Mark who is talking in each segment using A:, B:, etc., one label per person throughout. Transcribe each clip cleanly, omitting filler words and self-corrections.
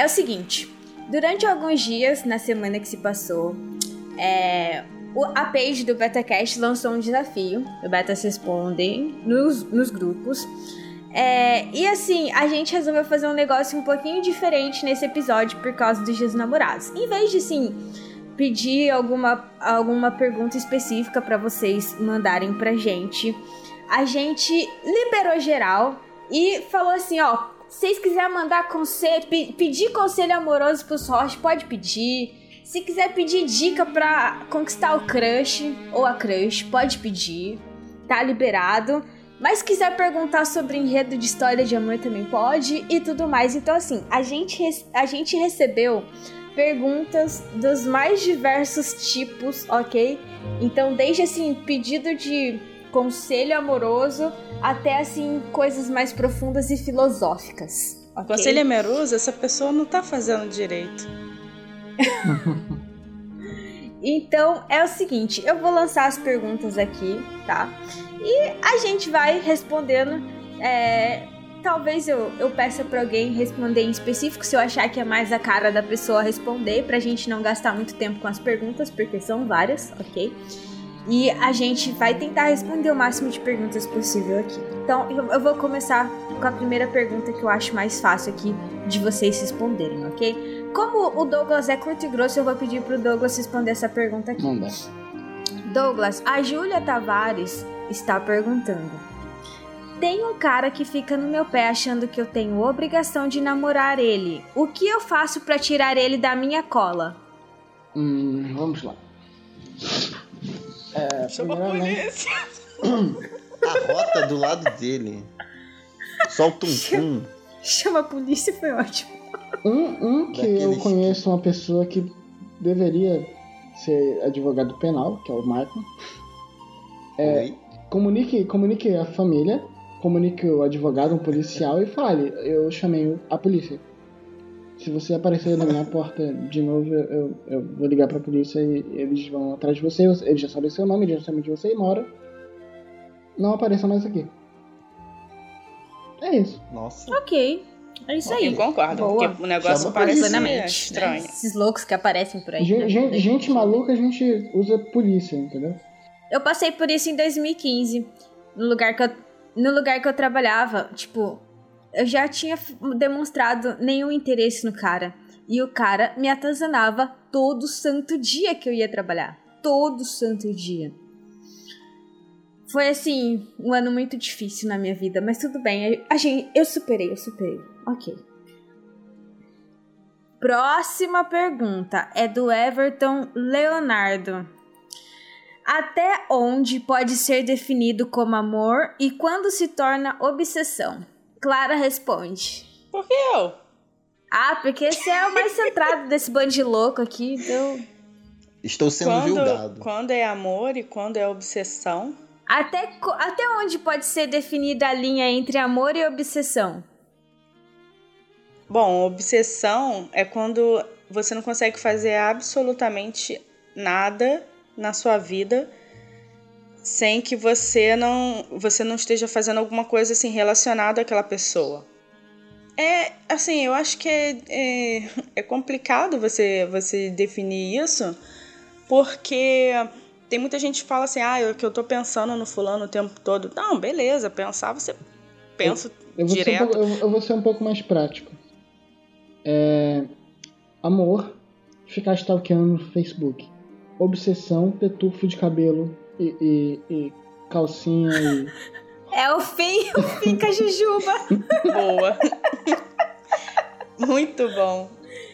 A: o seguinte. Durante alguns dias, na semana que se passou, a page do BetaCast lançou um desafio. O Betas Respondem nos grupos. E assim, a gente resolveu fazer um negócio um pouquinho diferente nesse episódio por causa dos Dias dos Namorados. Em vez de, assim, pedir alguma pergunta específica pra vocês mandarem pra gente, a gente liberou geral e falou assim, ó, se vocês quiserem mandar pedir conselho amoroso pros hosts, pode pedir. Se quiser pedir dica pra conquistar o crush ou a crush, pode pedir. Tá liberado. Mas se quiser perguntar sobre enredo de história de amor também pode e tudo mais. Então assim, a gente recebeu perguntas dos mais diversos tipos, ok? Então desde assim, pedido de conselho amoroso até assim, coisas mais profundas e filosóficas. Okay?
B: Conselho amoroso, essa pessoa não tá fazendo direito.
A: Então é o seguinte, eu vou lançar as perguntas aqui, tá? E a gente vai respondendo. Talvez eu peça pra alguém responder em específico, se eu achar que é mais a cara da pessoa responder, pra gente não gastar muito tempo com as perguntas, porque são várias, ok? E a gente vai tentar responder o máximo de perguntas possível aqui. Então eu vou começar com a primeira pergunta que eu acho mais fácil aqui de vocês responderem, ok? Como o Douglas é curto e grosso, eu vou pedir pro Douglas responder essa pergunta aqui.
C: Não dá.
A: Douglas, a Júlia Tavares está perguntando: tem um cara que fica no meu pé achando que eu tenho obrigação de namorar ele. O que eu faço pra tirar ele da minha cola?
C: Vamos lá.
B: Chama a polícia.
D: A rota do lado dele. Solta um pum.
A: Chama a polícia, foi ótimo.
C: Que eu conheço uma pessoa que deveria ser advogado penal, que é o Michael. Comunique a família, comunique o advogado, um policial e fale, eu chamei a polícia. Se você aparecer na minha porta de novo, eu vou ligar pra polícia e eles vão atrás de você, eles já sabem seu nome, eles já sabem onde você mora. Não apareça mais aqui. É isso.
D: Nossa.
A: Ok. É isso aí.
B: Eu concordo,
A: Boa.
B: porque o negócio parece estranho.
A: Né? Esses loucos que aparecem por aí.
C: Gente maluca, a gente usa polícia, entendeu?
A: Eu passei por isso em 2015. No lugar que eu trabalhava, tipo, eu já tinha demonstrado nenhum interesse no cara. E o cara me atazanava todo santo dia que eu ia trabalhar. Todo santo dia. Foi, assim, um ano muito difícil na minha vida, mas tudo bem. Eu superei. Ok. Próxima pergunta é do Everton Leonardo. Até onde pode ser definido como amor e quando se torna obsessão? Clara responde.
B: Por que eu?
A: Porque você é o mais centrado desse bando de louco aqui, então...
D: Estou sendo julgado.
B: Quando é amor e quando é obsessão?
A: Até onde pode ser definida a linha entre amor e obsessão?
B: Bom, obsessão é quando você não consegue fazer absolutamente nada na sua vida sem que você não esteja fazendo alguma coisa assim relacionada àquela pessoa. Assim, eu acho que é complicado você definir isso, porque tem muita gente que fala assim, que eu tô pensando no fulano o tempo todo. Não, beleza, pensar, você pensa direto.
C: Eu vou ser um pouco mais prático. Amor, ficar stalkeando no Facebook. Obsessão, ter tufo de cabelo e calcinha e...
A: É o fim com a jujuba.
B: Boa. Muito bom.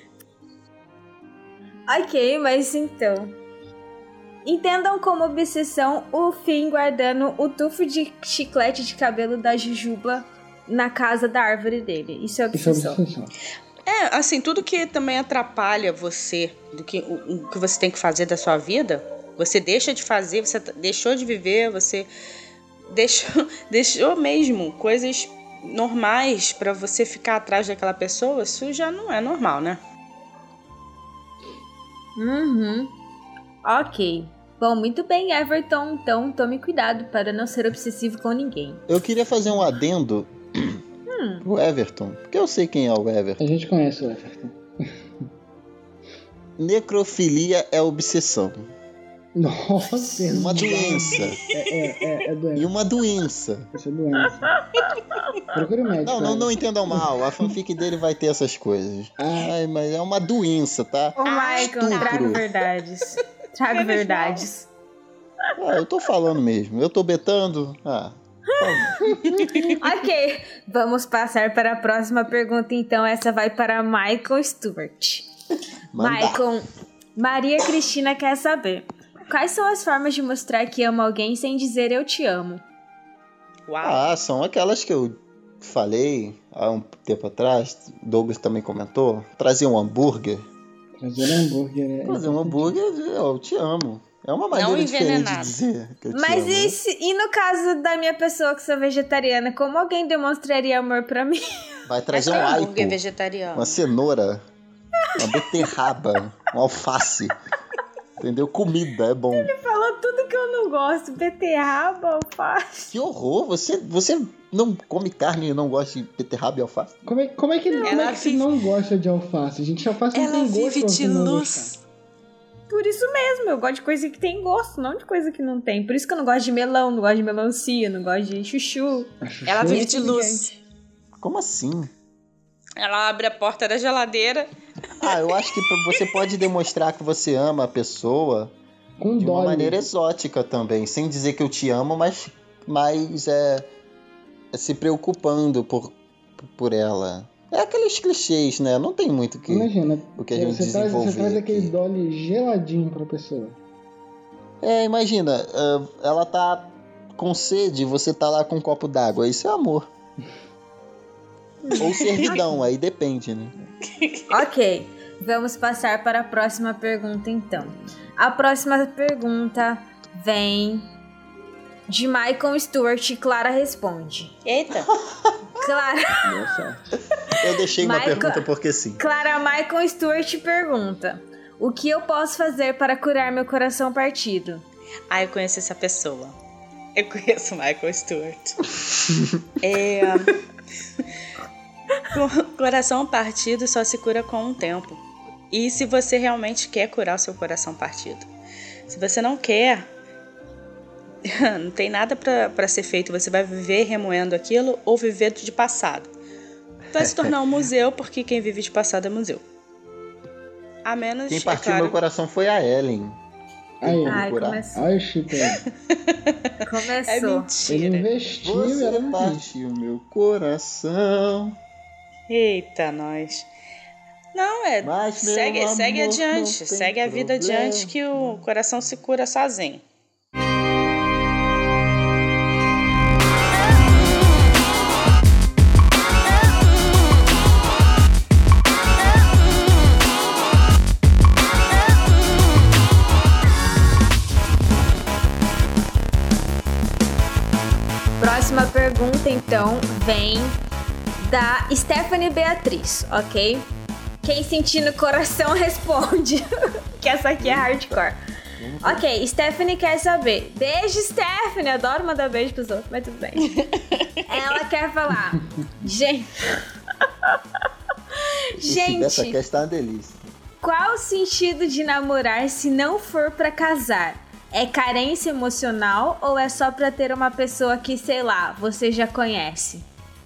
A: Ok, mas então... Entendam como obsessão o Finn guardando o tufo de chiclete de cabelo da jujuba na casa da árvore dele. Isso é obsessão.
B: Assim, tudo que também atrapalha você, o que você tem que fazer da sua vida, você deixa de fazer, você deixou de viver, você deixou mesmo coisas normais pra você ficar atrás daquela pessoa, isso já não é normal, né?
A: Ok. Bom, muito bem, Everton. Então, tome cuidado para não ser obsessivo com ninguém.
D: Eu queria fazer um adendo pro Everton, porque eu sei quem é o Everton.
C: A gente conhece o Everton.
D: necrofilia é obsessão.
C: Nossa,
D: Uma doença.
C: É doença.
D: E uma doença.
C: Isso é doença. Procure um médico.
D: Não entendam mal. A fanfic dele vai ter essas coisas. Ai, mas é uma doença, tá?
A: Ô, Michael, traga
D: Estupro.
A: verdades. Traga verdades.
D: Eu tô falando mesmo. Eu tô betando.
A: Ok, vamos passar para a próxima pergunta, então. Essa vai para Michael Stewart.
D: Manda.
A: Michael, Maria Cristina quer saber: quais são as formas de mostrar que ama alguém sem dizer eu te amo?
B: Uau.
D: São aquelas que eu falei há um tempo atrás. Douglas também comentou. Trazer um hambúrguer.
C: Trazer um hambúrguer.
D: Trazer um hambúrguer, eu te amo. É uma maneira diferente de
B: envenenado.
D: dizer que eu te
A: Mas
D: amo.
A: e no caso da minha pessoa que sou vegetariana, como alguém demonstraria amor pra mim?
D: Vai trazer
B: Mas
D: um
B: tem
D: aipo,
B: hambúrguer vegetariano.
D: uma cenoura, uma beterraba, um alface. Entendeu? Comida é bom.
A: Falou tudo que eu não gosto. Beterraba, alface.
D: Que horror! Você não come carne e não gosta de beterraba e alface?
C: Como é que você não gosta de alface? Gente, alface não
B: Ela
C: tem gosto
B: vive
C: pra
B: de
C: você não
B: luz.
C: gostar.
A: Por isso mesmo, eu gosto de coisa que tem gosto, não de coisa que não tem. Por isso que eu não gosto de melão, não gosto de melancia, não gosto de chuchu.
B: Ela vive de luz.
D: Como assim?
B: Ela abre a porta da geladeira.
D: Eu acho que você pode demonstrar que você ama a pessoa
C: Com
D: de uma
C: Dolly.
D: maneira exótica também, sem dizer que eu te amo, mas se preocupando por ela. É aqueles clichês, né? Não tem muito
C: Imagina,
D: o que a gente
C: você
D: desenvolver
C: traz aquele
D: aqui.
C: Dolly geladinho pra pessoa.
D: Imagina, ela tá com sede e você tá lá com um copo d'água. Isso é amor. Ou servidão, aí depende, né?
A: Ok, vamos passar para a próxima pergunta então. A próxima pergunta vem de Michael Stewart. Clara responde.
B: Eita.
A: Clara,
C: Boa sorte.
D: Eu deixei uma
A: Michael-
D: pergunta porque sim.
A: Clara Michael Stewart pergunta: o que eu posso fazer para curar meu coração partido?
B: Eu conheço essa pessoa. Eu conheço o Michael Stewart. Coração partido só se cura com um tempo. E se você realmente quer curar o seu coração partido. Se você não quer, não tem nada pra ser feito. Você vai viver remoendo aquilo ou viver de passado. Vai se tornar um museu, porque quem vive de passado é museu. A menos,
D: Quem partiu
B: claro,
D: meu coração foi a Ellen.
C: Aí,
A: Ai,
D: curar.
A: começou.
C: olha o Chico aí.
B: é
A: Começou.
C: Ele
B: mentira.
C: investiu e
D: Você
C: era mentira.
D: partiu meu coração.
B: Eita, nós. Não,
D: Mas meu
B: segue
D: amor
B: adiante.
D: não tem
B: Segue a vida
D: problema.
B: adiante que o coração se cura sozinho.
A: Próxima pergunta, então, vem da Stephanie Beatriz, ok? Quem sentir no coração responde. Que essa aqui é hardcore. Ok, Stephanie quer saber. Beijo, Stephanie! Adoro mandar beijo pros outros, mas tudo bem. Ela quer falar. Gente.
D: Essa
A: Gente,
D: questão é uma delícia.
A: qual o sentido de namorar se não for pra casar? É carência emocional ou é só pra ter uma pessoa que, sei lá, você já conhece?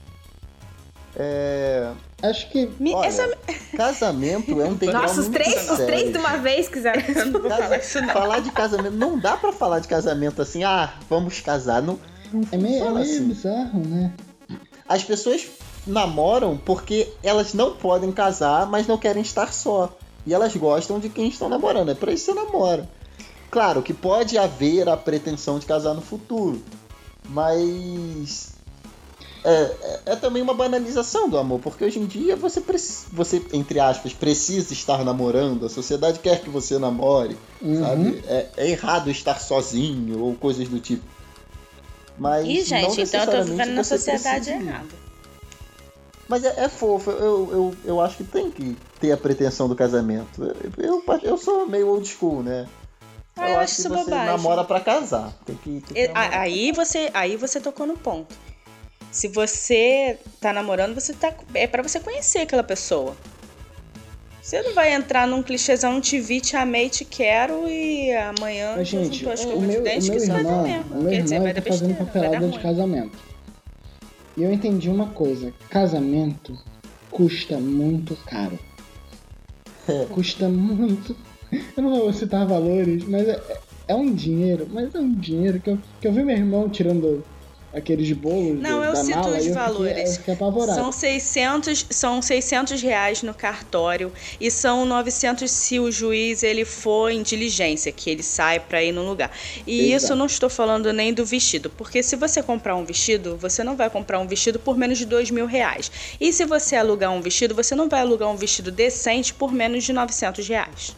C: Acho que
D: Olha, casamento é um degrau
A: Nossa, os
D: muito
A: três
D: sério.
A: de uma vez quiseram.
D: Falar de casamento, não dá pra falar de casamento assim, vamos casar. Não
C: é meio
D: funciona assim.
C: bizarro, né?
D: As pessoas namoram porque elas não podem casar, mas não querem estar só. E elas gostam de quem estão namorando. É pra isso que você namora. Claro que pode haver a pretensão de casar no futuro. Mas é também uma banalização do amor. Porque hoje em dia você, entre aspas, precisa estar namorando. A sociedade quer que você namore. Sabe? É errado estar sozinho ou coisas do tipo. Mas
B: Ih, gente,
D: não
B: então eu tô
D: necessariamente
B: vivendo na
D: você
B: sociedade
D: precisa ir.
B: errada.
D: Mas é fofo, eu acho que tem que ter a pretensão do casamento. Eu sou meio old school, né?
B: Eu acho
D: que
B: isso
D: você
B: bobagem.
D: namora pra casar. Tem que namorar.
B: Aí você tocou no ponto. Se você tá namorando, é pra você conhecer aquela pessoa. Você não vai entrar num clichêzão, te vi, te amei, te quero e amanhã
C: Mas, gente,
B: juntou as
C: o
B: escovas de dente, que isso vai dar mesmo.
C: meu
B: Quer dizer,
C: irmão
B: vai dar
C: tá fazendo
B: besteira, vai dar
C: papelada de
B: ruim.
C: casamento. E eu entendi uma coisa. Casamento custa muito caro. Custa muito. Eu não vou citar valores, mas é um dinheiro. Mas é um dinheiro que eu vi meu irmão tirando aqueles bolos
B: Não, eu
C: da
B: cito
C: mala
B: os
C: e eu
B: valores.
C: fiquei apavorado.
B: São 600 reais no cartório e são 900 se o juiz ele for em diligência, que ele sai para ir no lugar. E
C: Exato.
B: isso eu não estou falando nem do vestido, porque se você comprar um vestido, você não vai comprar um vestido por menos de R$2.000. E se você alugar um vestido, você não vai alugar um vestido decente por menos de R$900.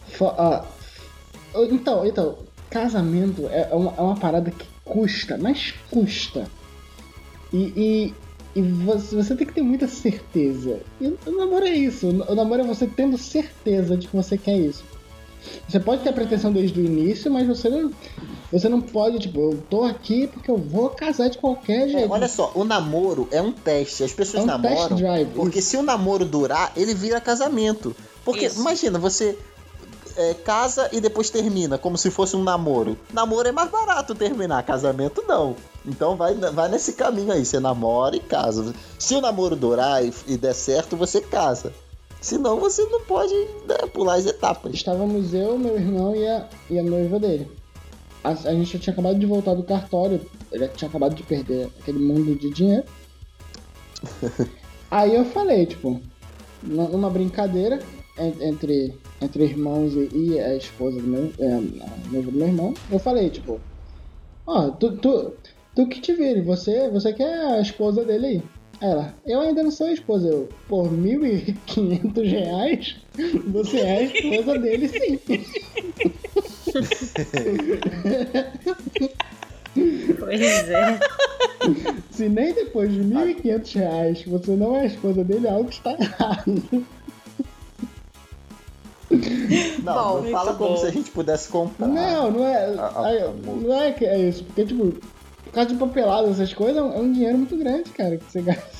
C: Então, casamento é uma parada que custa, mas custa. E você tem que ter muita certeza. E o namoro é isso. O namoro é você tendo certeza de que você quer isso. Você pode ter a pretensão desde o início, mas você não pode, tipo, eu tô aqui porque eu vou casar de qualquer jeito.
D: Olha só, o namoro é um teste. As pessoas namoram
C: test drive,
D: porque
C: isso.
D: se o namoro durar, ele vira casamento. Porque
B: Isso.
D: imagina, você casa e depois termina, como se fosse um namoro. Namoro é mais barato terminar, casamento não. Então vai nesse caminho aí, você namora e casa. Se o namoro durar e der certo, você casa. Senão você não pode, né, pular as etapas.
C: Estávamos eu, meu irmão e a noiva dele. A gente tinha acabado de voltar do cartório, ele tinha acabado de perder aquele mundo de dinheiro. Aí eu falei, tipo, numa brincadeira entre irmãos e a esposa do a noiva do meu irmão, eu falei, tipo, tu que te vire, você que é a esposa dele aí. Ela, eu ainda não sou a esposa, eu, por R$1.500, você é a esposa dele, sim.
A: Pois é.
C: Se nem depois de R$1.500 você não é a esposa dele, algo está errado.
D: Não,
A: Bom,
D: não fala
B: muito
D: como
B: bom.
D: se a gente pudesse comprar.
C: Não é.
D: Amor.
C: Não é que é isso, porque, tipo, por causa de papelada, essas coisas, é um dinheiro muito grande, cara, que você gasta.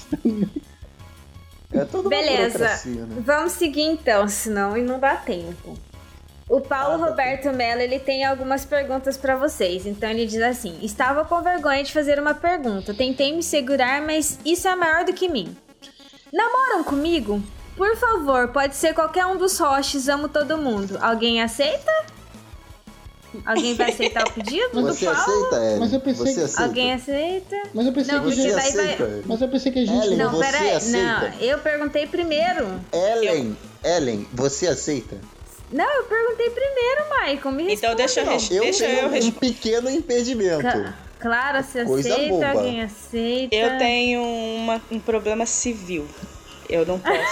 D: É toda uma
A: Beleza,
D: burocracia, né?
A: vamos seguir então, senão não dá tempo. O Paulo
D: tá
A: Roberto Mello, ele tem algumas perguntas pra vocês. Então ele diz assim: estava com vergonha de fazer uma pergunta, tentei me segurar, mas isso é maior do que mim. Namoram comigo? Por favor, pode ser qualquer um dos hosts, amo todo mundo. Alguém aceita? Alguém vai aceitar o pedido do
D: Você
A: Paulo?
D: aceita, Ellen?
C: Mas eu pensei
D: Você
C: que-
D: aceita?
A: Alguém aceita?
C: Mas eu pensei
A: Não,
C: que a
A: porque
C: gente.
D: Você
A: daí vai-
D: aceita, Ellen?
C: Mas eu pensei que a gente.
D: Ellen,
A: Não,
D: você
A: peraí.
D: aceita?
A: Não, eu perguntei primeiro.
D: Ellen, você aceita?
A: Não, eu perguntei primeiro, Maicon. Me responde.
B: Então deixa eu Deixa eu
D: tenho um
B: responder.
D: pequeno impedimento.
A: Claro, você
D: Coisa
A: aceita,
D: boba.
A: alguém aceita.
B: Eu tenho um problema civil. Eu não posso.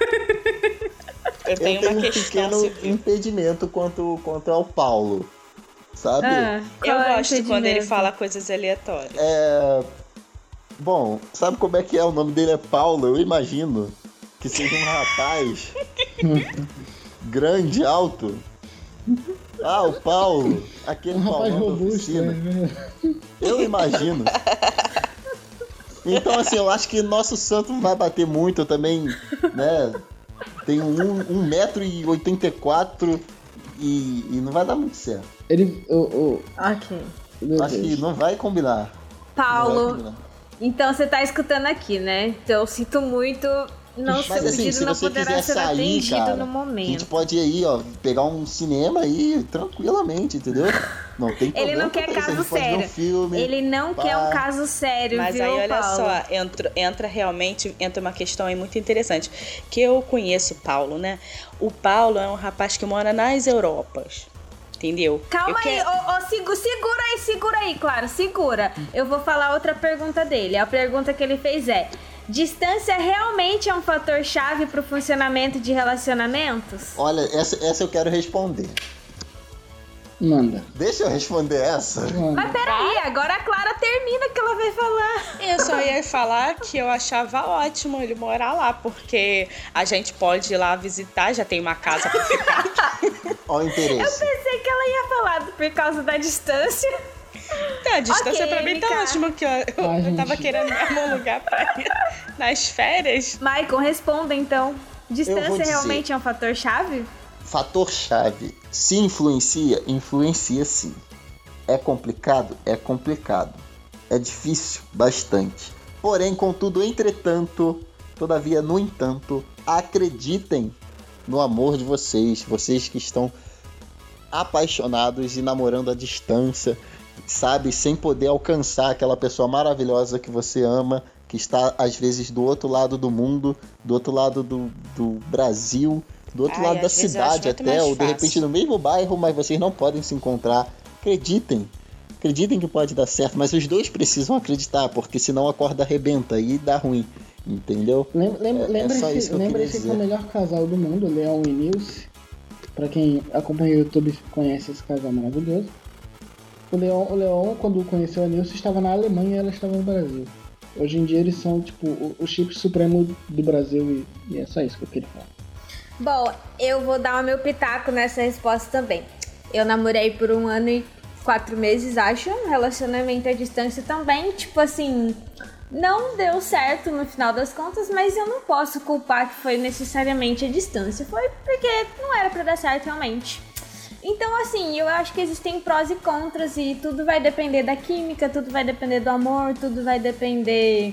B: Eu tenho uma
D: um
B: questão
D: pequeno
B: civil.
D: impedimento quanto ao Paulo, sabe?
A: Ah,
B: Eu
A: qual é o
B: gosto quando ele
A: impedimento?
B: fala coisas aleatórias.
D: Bom, sabe como é que é? O nome dele é Paulo, eu imagino que seja um rapaz grande, alto. Ah, o Paulo, aquele
C: Um rapaz
D: Paulão da
C: robusto,
D: oficina.
C: né?
D: Eu imagino. Então, assim, eu acho que nosso santo não vai bater muito. Eu também, né? Tenho 1,84 m e não vai dar muito certo.
C: Ele.
A: Ok.
C: Meu
D: Acho
C: Deus.
D: que não vai combinar. Não vai
A: Paulo,
D: combinar.
A: então você tá escutando aqui, né? Então eu sinto muito. Não,
D: Mas
A: seu
D: assim,
A: pedido
D: se
A: não
D: você
A: poderá
D: quiser
A: ser
D: sair,
A: atendido
D: cara,
A: no
D: a gente
A: momento.
D: pode ir aí, ó, pegar um cinema aí tranquilamente, entendeu? Não tem problema.
A: Ele não quer
D: quanto a isso. A
A: caso
D: gente pode ver
A: sério.
D: um filme.
A: Ele não
D: pá.
A: quer um caso sério,
B: Mas
A: viu,
B: aí, olha
A: Paulo?
B: só, entra uma questão aí muito interessante. Que eu conheço o Paulo, né? O Paulo é um rapaz que mora nas Europas. Entendeu?
A: Calma aí, segura aí, claro, segura. Eu vou falar outra pergunta dele. A pergunta que ele fez é: distância realmente é um fator chave pro funcionamento de relacionamentos?
D: Olha, essa eu quero responder.
C: Manda.
D: Deixa eu responder essa.
A: Mas peraí, agora a Clara termina que ela vai falar.
B: Eu só ia falar que eu achava ótimo ele morar lá, porque a gente pode ir lá visitar, já tem uma casa pra ficar.
D: Olha o interesse.
A: Pensei que ela ia falar por causa da distância.
B: Tá, a distância
A: Ok,
B: pra mim tá
A: MK.
B: ótima, que eu tava
C: gente.
B: querendo mesmo um lugar pra ir nas férias.
A: Maicon, responda então. Distância realmente é um fator-chave?
D: Fator-chave. Se influencia? Influencia sim. É complicado? É complicado. É difícil? Bastante. Porém, contudo, entretanto, todavia, no entanto, acreditem no amor de vocês. Vocês que estão apaixonados e namorando à distância, sabe? Sem poder alcançar aquela pessoa maravilhosa que você ama, que está, às vezes, do outro lado do mundo, do outro lado do Brasil, do outro lado da cidade até, ou de repente no mesmo bairro, mas vocês não podem se encontrar. Acreditem que pode dar certo, mas os dois precisam acreditar, porque senão a corda arrebenta e dá ruim, entendeu?
C: Lembre-se que é o melhor casal do mundo, Leon e Nilce. Pra quem acompanha o YouTube conhece esse casal maravilhoso. O Leon, quando conheceu a Nilce, estava na Alemanha e ela estava no Brasil. Hoje em dia eles são tipo o chip supremo do Brasil e é só isso que eu queria falar.
A: Bom, eu vou dar o meu pitaco nessa resposta também. Eu namorei por 1 ano e 4 meses, acho. Um relacionamento à distância também. Tipo assim, não deu certo no final das contas, mas eu não posso culpar que foi necessariamente a distância. Foi porque não era pra dar certo realmente. Então, assim, eu acho que existem prós e contras e tudo vai depender da química, tudo vai depender do amor, tudo vai depender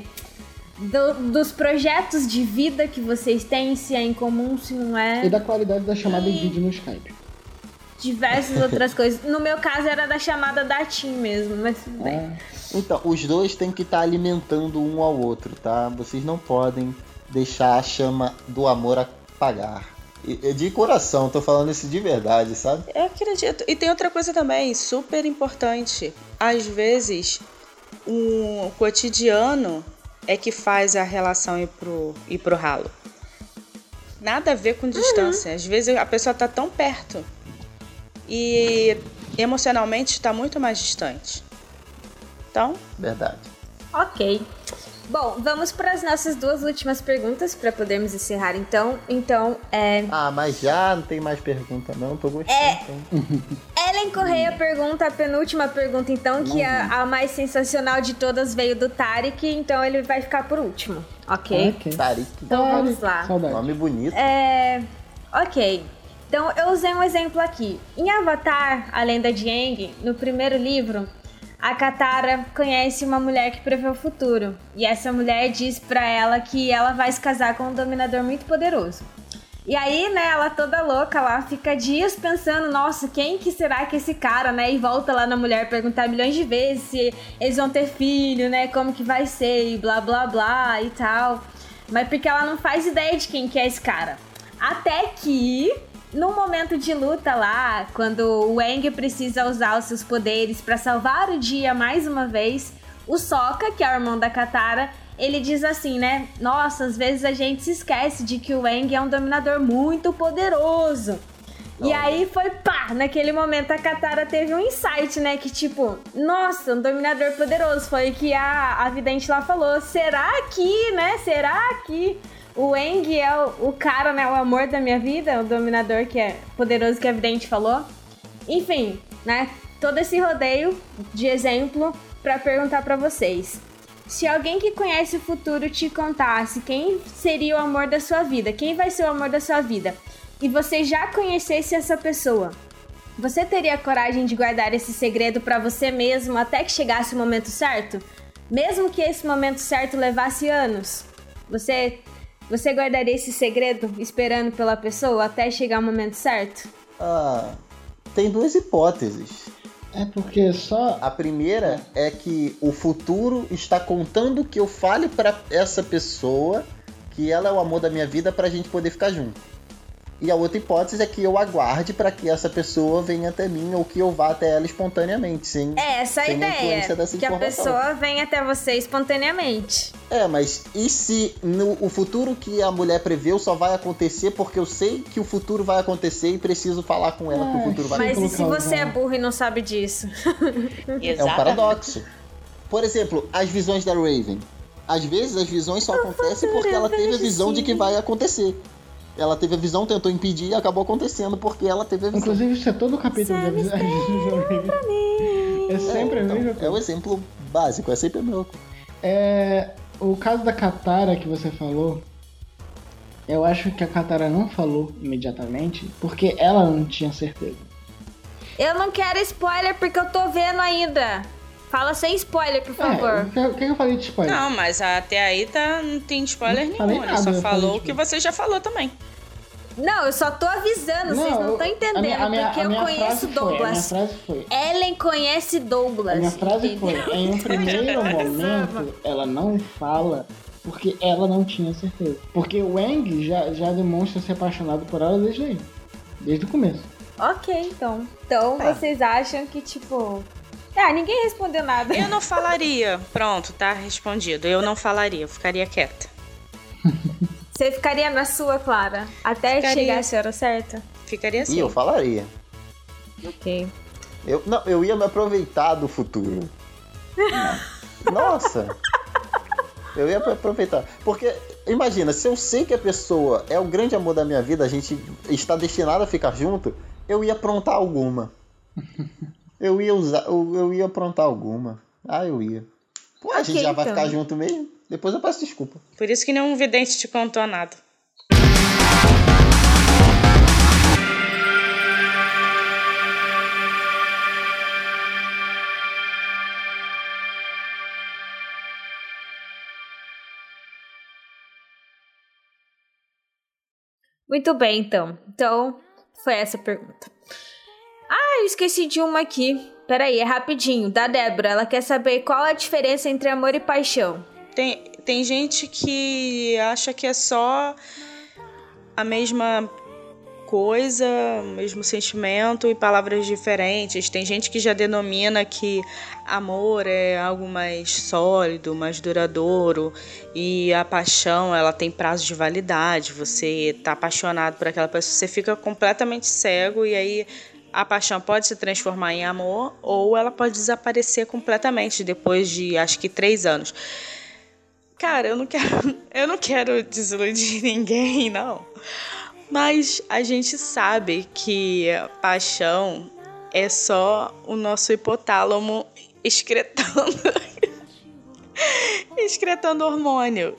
A: dos projetos de vida que vocês têm, se é em comum, se não é.
C: E da qualidade da chamada em vídeo no Skype.
A: Diversas outras coisas. No meu caso era da chamada da TIM mesmo, mas tudo bem.
D: Então, os dois têm que estar alimentando um ao outro, tá? Vocês não podem deixar a chama do amor apagar. De coração, tô falando isso de verdade, sabe?
B: Eu acredito. E tem outra coisa também, super importante. Às vezes, o cotidiano é que faz a relação ir pro ralo. Nada a ver com distância. Às vezes a pessoa tá tão perto e emocionalmente está muito mais distante. Então...
D: Verdade.
A: Ok. Bom, vamos para as nossas 2 últimas perguntas para podermos encerrar então.
D: Ah, mas já não tem mais pergunta não, tô gostando.
A: Ellen Correia pergunta a penúltima pergunta então, que a mais sensacional de todas veio do Tarek, então ele vai ficar por último, ok?
D: Tarek.
A: Então vamos lá.
C: Saudade.
D: Nome bonito.
A: Ok. Então eu usei um exemplo aqui. Em Avatar, a Lenda de Aang, no primeiro livro, a Katara conhece uma mulher que prevê o futuro. E essa mulher diz pra ela que ela vai se casar com um dominador muito poderoso. E aí, né, ela toda louca lá, fica dias pensando, nossa, quem que será que é esse cara, né? E volta lá na mulher perguntar milhões de vezes se eles vão ter filho, né? Como que vai ser e blá, blá, blá e tal. Mas porque ela não faz ideia de quem que é esse cara. Até que... no momento de luta lá, quando o Aang precisa usar os seus poderes pra salvar o dia mais uma vez, o Sokka, que é o irmão da Katara, ele diz assim, né? Nossa, às vezes a gente se esquece de que o Aang é um dominador muito poderoso. E aí foi pá! Naquele momento a Katara teve um insight, né? Que tipo, nossa, um dominador poderoso. Foi o que a vidente lá falou. Será que, né? Será que... o Aang é o cara, né, o amor da minha vida, o dominador que é poderoso que a vidente falou. Enfim, né, todo esse rodeio de exemplo pra perguntar pra vocês. Se alguém que conhece o futuro te contasse quem seria o amor da sua vida, quem vai ser o amor da sua vida, e você já conhecesse essa pessoa, você teria coragem de guardar esse segredo pra você mesmo até que chegasse o momento certo? Mesmo que esse momento certo levasse anos? Você guardaria esse segredo esperando pela pessoa até chegar o momento certo?
D: Tem 2 hipóteses.
C: É porque só...
D: A primeira é que o futuro está contando que eu fale pra essa pessoa que ela é o amor da minha vida pra gente poder ficar junto. E a outra hipótese é que eu aguarde para que essa pessoa venha até mim ou que eu vá até ela espontaneamente, sem
A: essa é a ideia, que a pessoa venha até você espontaneamente.
D: Mas e se o futuro que a mulher preveu só vai acontecer porque eu sei que o futuro vai acontecer e preciso falar com ela que o futuro vai acontecer?
A: Mas e se você é burro e não sabe disso?
D: É um paradoxo. Por exemplo, as visões da Raven. Às vezes as visões só acontecem porque ela teve a visão de que vai acontecer. Ela teve a visão, tentou impedir e acabou acontecendo porque ela teve a visão.
C: Inclusive, isso é todo o capítulo da visão. É sempre a mesma coisa.
D: É o exemplo básico, é sempre o meu.
C: O caso da Katara que você falou, Eu acho que a Katara não falou imediatamente porque ela não tinha certeza.
A: Eu não quero spoiler porque eu tô vendo ainda. Fala sem spoiler, por favor.
C: O que eu falei de spoiler?
B: Não, mas até aí não tem spoiler
C: Não falei
B: nenhum. Ele
C: nada,
B: só
C: eu
B: falou
C: falei,
B: o que você já falou também.
A: Não, eu só tô avisando, vocês não estão entendendo, porque eu conheço Douglas.
C: A minha frase foi...
A: Ellen conhece Douglas.
C: A minha frase foi, em um primeiro momento, ela não fala porque ela não tinha certeza. Porque o Aang já demonstra ser apaixonado por ela desde aí. Desde o começo.
A: Ok, então. Então vocês acham que, tipo... ninguém respondeu nada.
B: Eu não falaria. Pronto, tá respondido. Eu não falaria, eu ficaria quieta.
A: Você ficaria na sua, Clara? Até chegar a hora certa?
B: Ficaria assim.
D: E eu falaria.
A: Ok.
D: Eu ia me aproveitar do futuro. Nossa! Eu ia me aproveitar. Porque, imagina, se eu sei que a pessoa é o grande amor da minha vida, a gente está destinado a ficar junto, eu ia aprontar alguma. Eu ia aprontar alguma. Eu ia. Pô, a gente já vai ficar junto mesmo. Depois eu peço desculpa.
B: Por isso que nenhum vidente te contou nada.
A: Muito bem, então. Então, foi essa a pergunta. Eu esqueci de uma aqui. Peraí, é rapidinho. Da Débora. Ela quer saber qual a diferença entre amor e paixão.
B: Tem gente que acha que é só a mesma coisa, o mesmo sentimento e palavras diferentes. Tem gente que já denomina que amor é algo mais sólido, mais duradouro, e a paixão, ela tem prazo de validade. Você tá apaixonado por aquela pessoa, você fica completamente cego, e aí a paixão pode se transformar em amor ou ela pode desaparecer completamente depois de, acho que 3 anos. Cara, eu não quero desiludir ninguém, não. Mas a gente sabe que paixão é só o nosso hipotálamo excretando hormônio.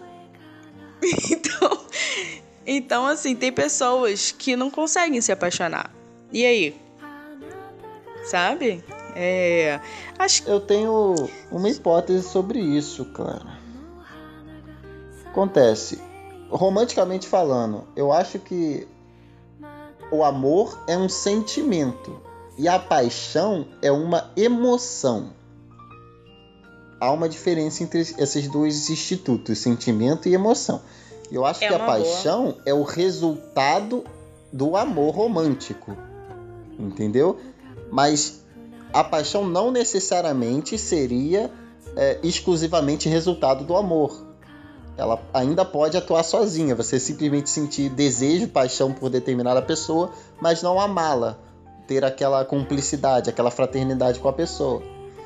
B: Então, assim, tem pessoas que não conseguem se apaixonar. E aí? Sabe?
D: Eu tenho uma hipótese sobre isso, cara. Acontece, romanticamente falando, eu acho que o amor é um sentimento e a paixão é uma emoção. Há uma diferença entre esses dois institutos, sentimento e emoção. Eu acho que a paixão é o resultado do amor romântico, entendeu? Mas a paixão não necessariamente seria exclusivamente resultado do amor. Ela ainda pode atuar sozinha, você simplesmente sentir desejo, paixão por determinada pessoa, mas não amá-la, ter aquela cumplicidade, aquela fraternidade com a pessoa.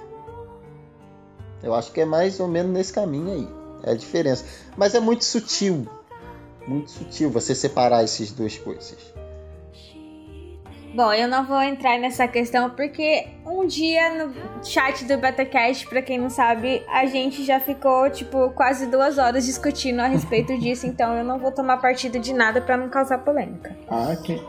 D: Eu acho que é mais ou menos nesse caminho aí, é a diferença. Mas é muito sutil você separar essas duas coisas.
A: Bom, eu não vou entrar nessa questão porque um dia no chat do BetaCast, pra quem não sabe, a gente já ficou, quase 2 horas discutindo a respeito disso, então eu não vou tomar partido de nada pra não causar polêmica.
C: Ok.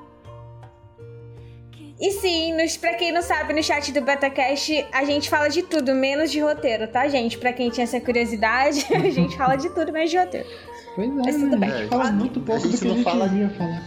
A: E sim, pra quem não sabe, no chat do BetaCast a gente fala de tudo, menos de roteiro, tá, gente? Pra quem tinha essa curiosidade, a gente fala de tudo, menos de roteiro.
C: Pois é,
A: mas tudo bem.
C: A gente fala muito pouco do que a gente devia falar.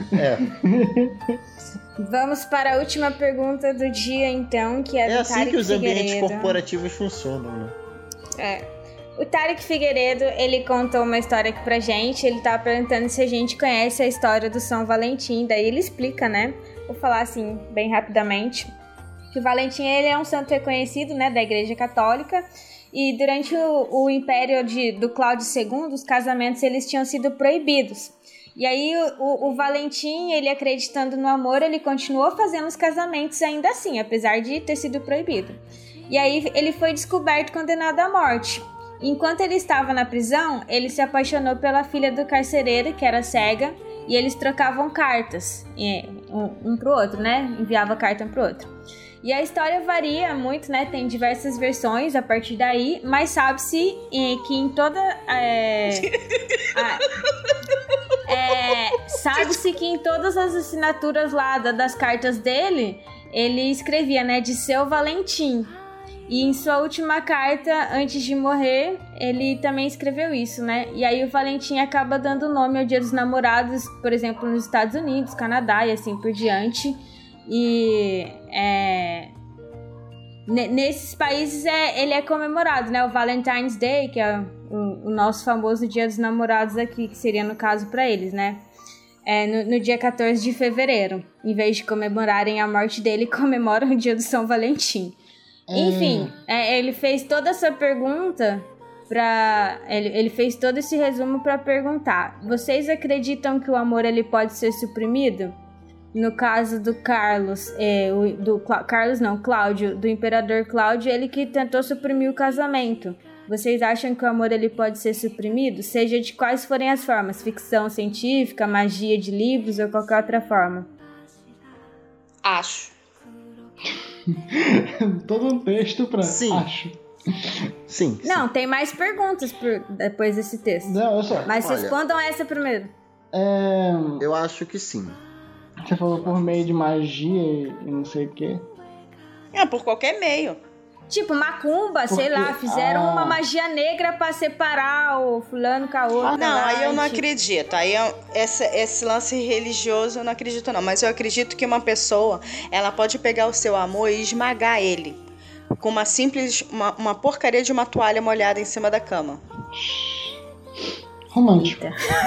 A: Vamos para a última pergunta do dia, então, que é do Tarek Figueiredo. É assim que os
D: ambientes corporativos funcionam, né?
A: O Tarek Figueiredo, ele contou uma história aqui pra gente. Ele tava perguntando se a gente conhece a história do São Valentim. Daí ele explica, né? Vou falar assim, bem rapidamente. Que o Valentim, ele é um santo reconhecido, né, da Igreja Católica. E durante o império do Cláudio II, os casamentos, eles tinham sido proibidos. E aí o Valentim, ele acreditando no amor, ele continuou fazendo os casamentos ainda assim, apesar de ter sido proibido. E aí ele foi descoberto e condenado à morte. Enquanto ele estava na prisão, ele se apaixonou pela filha do carcereiro, que era cega, e eles trocavam cartas um pro outro, né? Enviava carta um pro outro. E a história varia muito, né? Tem diversas versões a partir daí, mas sabe-se que em toda... sabe-se que em todas as assinaturas lá das cartas dele, ele escrevia, né, de seu Valentim. E em sua última carta, antes de morrer, ele também escreveu isso, né? E aí o Valentim acaba dando nome ao Dia dos Namorados, por exemplo, nos Estados Unidos, Canadá e assim por diante. E nesses países ele é comemorado, né? O Valentine's Day, que é o nosso famoso Dia dos Namorados aqui, que seria no caso para eles, né? No dia 14 de fevereiro. Em vez de comemorarem a morte dele, comemoram o Dia do São Valentim. Enfim, ele fez toda essa pergunta ele fez todo esse resumo para perguntar: vocês acreditam que o amor ele pode ser suprimido? No caso do Cláudio, do imperador Cláudio, ele que tentou suprimir o casamento. Vocês acham que o amor ele pode ser suprimido? Seja de quais forem as formas, ficção científica, magia de livros ou qualquer outra forma?
B: Acho.
C: Todo um texto pra...
D: Sim.
C: Acho.
D: Sim.
A: Não, tem mais perguntas depois desse texto.
C: Não, eu só...
A: Mas respondam essa primeiro.
D: Eu acho que sim.
C: Você falou por meio de magia e não sei o quê.
B: Por qualquer meio.
A: Tipo, macumba, sei lá, fizeram uma magia negra pra separar o fulano com a outra.
B: Não, aí eu não acredito. Aí esse lance religioso eu não acredito não. Mas eu acredito que uma pessoa, ela pode pegar o seu amor e esmagar ele. Com uma simples, uma porcaria de uma toalha molhada em cima da cama.
C: Romântico.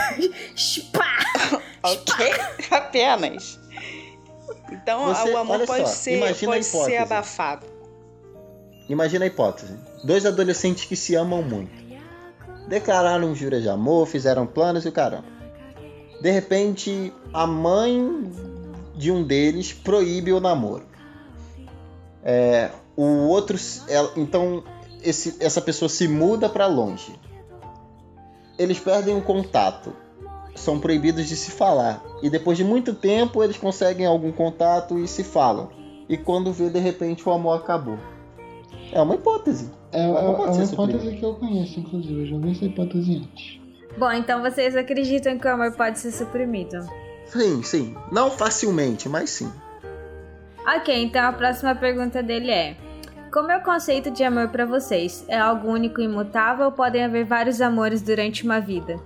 B: Ok? Apenas. Então o amor pode ser abafado.
D: Imagina a hipótese. 2 adolescentes que se amam muito. Declararam um jura de amor, fizeram planos e o caramba. De repente, a mãe de um deles proíbe o namoro. O outro... Então, essa pessoa se muda para longe. Eles perdem o contato. São proibidos de se falar. E depois de muito tempo, eles conseguem algum contato e se falam. E quando vê, de repente, o amor acabou. É uma hipótese.
C: É uma hipótese que eu conheço, inclusive. Eu já vi essa hipótese antes.
A: Bom, então vocês acreditam que o amor pode ser suprimido?
D: Sim. Não facilmente, mas sim.
A: Ok, então a próxima pergunta dele é: como é o conceito de amor pra vocês? É algo único e imutável ou podem haver vários amores durante uma vida?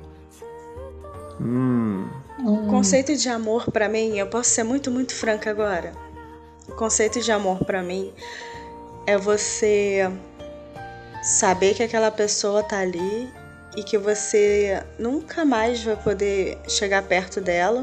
B: O conceito de amor pra mim, eu posso ser muito, muito franca agora. O conceito de amor pra mim é você saber que aquela pessoa tá ali e que você nunca mais vai poder chegar perto dela,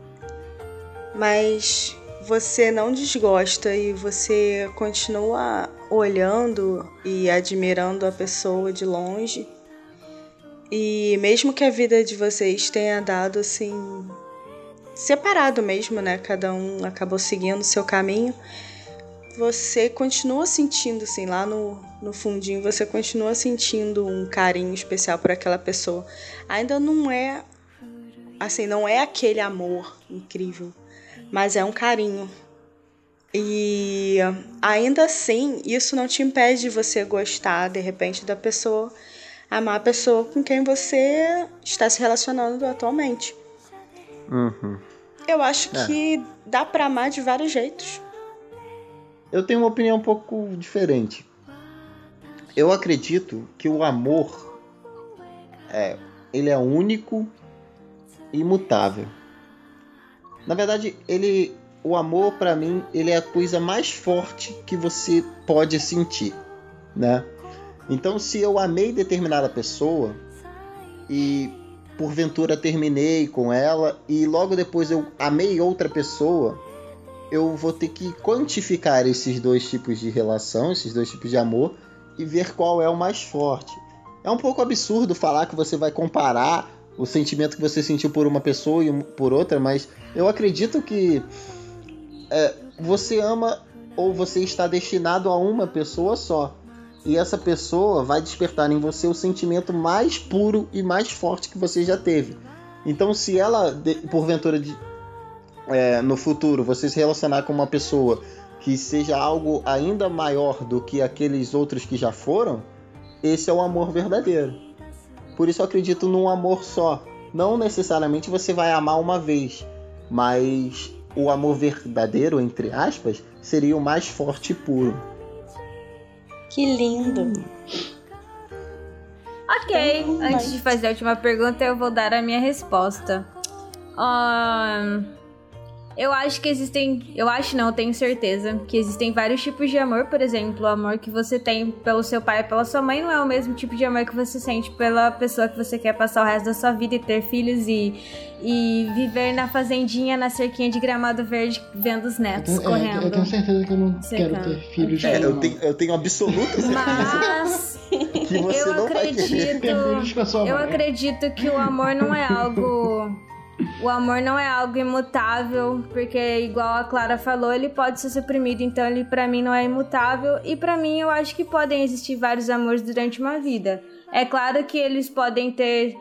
B: mas você não desgosta e você continua olhando e admirando a pessoa de longe. E mesmo que a vida de vocês tenha dado assim, separado mesmo, né? Cada um acabou seguindo o seu caminho. Você continua sentindo, assim, lá no fundinho, você continua sentindo um carinho especial por aquela pessoa. Ainda não é, assim, não é aquele amor incrível, mas é um carinho. E ainda assim, isso não te impede de você gostar, de repente, da pessoa, amar a pessoa com quem você está se relacionando atualmente. Eu acho que dá pra amar de vários jeitos.
D: Eu tenho uma opinião um pouco diferente. Eu acredito que o amor ele é único e imutável. Na verdade, o amor pra mim, ele é a coisa mais forte que você pode sentir, né? Então, se eu amei determinada pessoa e porventura terminei com ela e logo depois eu amei outra pessoa, eu vou ter que quantificar esses 2 tipos de relação, esses 2 tipos de amor e ver qual é o mais forte. É um pouco absurdo falar que você vai comparar o sentimento que você sentiu por uma pessoa e por outra, mas eu acredito que você ama ou você está destinado a uma pessoa só. E essa pessoa vai despertar em você o sentimento mais puro e mais forte que você já teve. Então, se ela, porventura, no futuro, você se relacionar com uma pessoa que seja algo ainda maior do que aqueles outros que já foram, esse é o amor verdadeiro. Por isso eu acredito num amor só. não necessariamente você vai amar uma vez, mas o amor verdadeiro, entre aspas, seria o mais forte e puro.
B: Que lindo.
A: Ok, antes de fazer a última pergunta, eu vou dar a minha resposta. Eu acho que existem... Eu acho não, eu tenho certeza que existem vários tipos de amor. Por exemplo, o amor que você tem pelo seu pai e pela sua mãe não é o mesmo tipo de amor que você sente pela pessoa que você quer passar o resto da sua vida e ter filhos e viver na fazendinha, na cerquinha de gramado verde, vendo os netos correndo.
C: Eu tenho certeza que eu não quero ter filhos.
A: Okay.
D: Eu tenho absoluta certeza.
A: Mas
D: que você não vai querer ter filhos com a sua mãe.
A: Eu acredito que o amor não é algo... O amor não é algo imutável, porque igual a Clara falou, ele pode ser suprimido, então ele pra mim não é imutável. E pra mim eu acho que podem existir vários amores durante uma vida. É claro que eles podem ter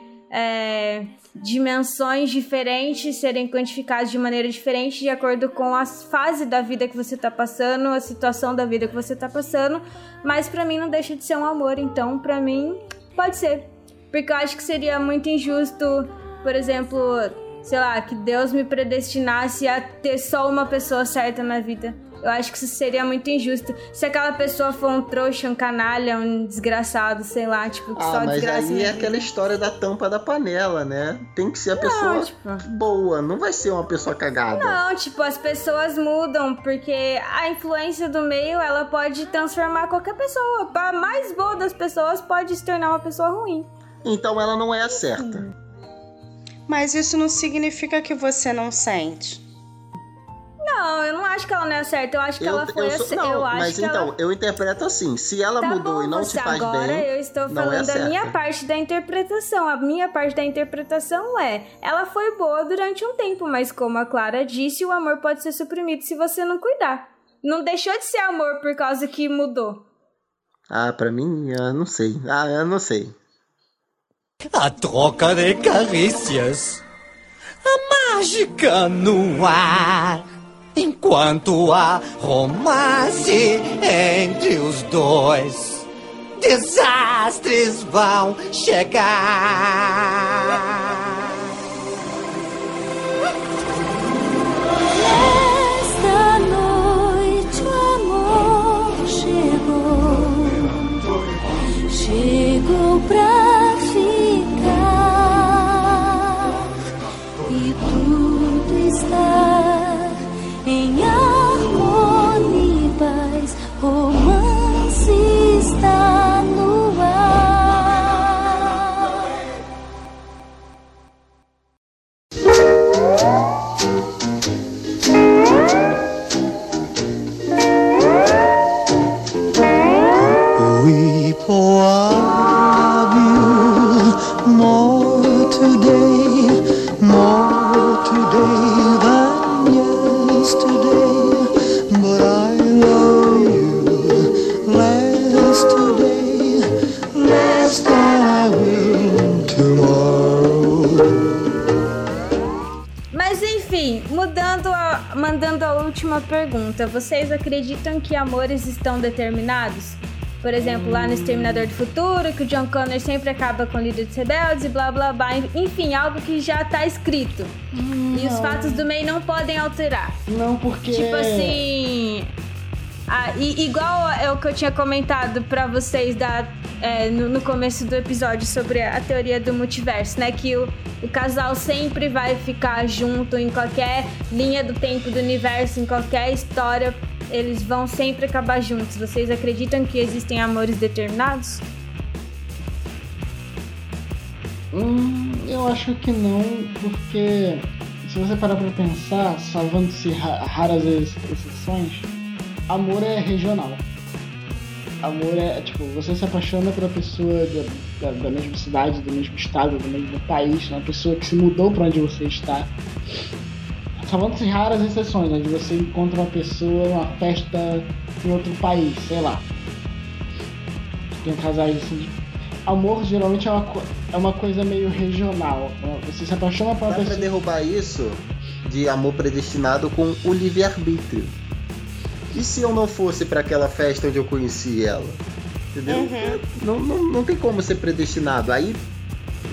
A: dimensões diferentes, serem quantificados de maneira diferente de acordo com a fase da vida que você tá passando, a situação da vida que você tá passando. Mas pra mim não deixa de ser um amor, então pra mim pode ser. Porque eu acho que seria muito injusto, por exemplo... sei lá, que Deus me predestinasse a ter só uma pessoa certa na vida. Eu acho que isso seria muito injusto. Se aquela pessoa for um trouxa, um canalha, um desgraçado, sei lá, tipo, que só desgraça.
D: Mas aí é aquela história da tampa da panela, né? Tem que ser a pessoa boa, não vai ser uma pessoa cagada.
A: Não, tipo, as pessoas mudam, porque a influência do meio, ela pode transformar qualquer pessoa. A mais boa das pessoas pode se tornar uma pessoa ruim.
D: Então ela não é a certa.
B: Mas isso não significa que você não sente.
A: Não, eu não acho que ela não é certa. Eu acho que ela foi assim.
D: Mas então, eu interpreto assim. Se ela mudou e não te faz bem,
A: agora eu estou falando da minha parte da interpretação. A minha parte da interpretação ela foi boa durante um tempo, mas como a Clara disse, o amor pode ser suprimido se você não cuidar. Não deixou de ser amor por causa que mudou.
D: Pra mim, eu não sei. Eu não sei.
E: A troca de carícias, a mágica no ar, enquanto há romance entre os dois, desastres vão chegar.
F: Esta noite o amor chegou pra em harmonia e paz, romance está no ar.
E: We love you more today than yesterday, but I love you less today, less than I will tomorrow.
A: Mas enfim, mandando a última pergunta, vocês acreditam que amores estão determinados? Por exemplo, lá no Exterminador do Futuro, que o John Connor sempre acaba com líderes rebeldes e blá blá blá. Enfim, algo que já tá escrito. E os fatos do meio não podem alterar.
C: Não, porque...
A: Tipo assim... igual é o que eu tinha comentado pra vocês no começo do episódio sobre a teoria do multiverso, né? Que o casal sempre vai ficar junto em qualquer linha do tempo do universo, em qualquer história... Eles vão sempre acabar juntos. Vocês acreditam que existem amores determinados?
C: Eu acho que não, porque se você parar pra pensar, salvando-se raras exceções, amor é regional. Amor é, tipo, você se apaixona pela pessoa da mesma cidade, do mesmo estado, do mesmo país, uma pessoa que se mudou pra onde você está. Salvando-se raras exceções, onde você encontra uma pessoa numa festa em outro país, sei lá. Tem casais assim. Amor geralmente é uma coisa meio regional. Você se apaixona por uma pessoa.
D: Dá pra derrubar isso de amor predestinado com o livre-arbítrio. E se eu não fosse pra aquela festa onde eu conheci ela? Entendeu? Não tem como ser predestinado. Aí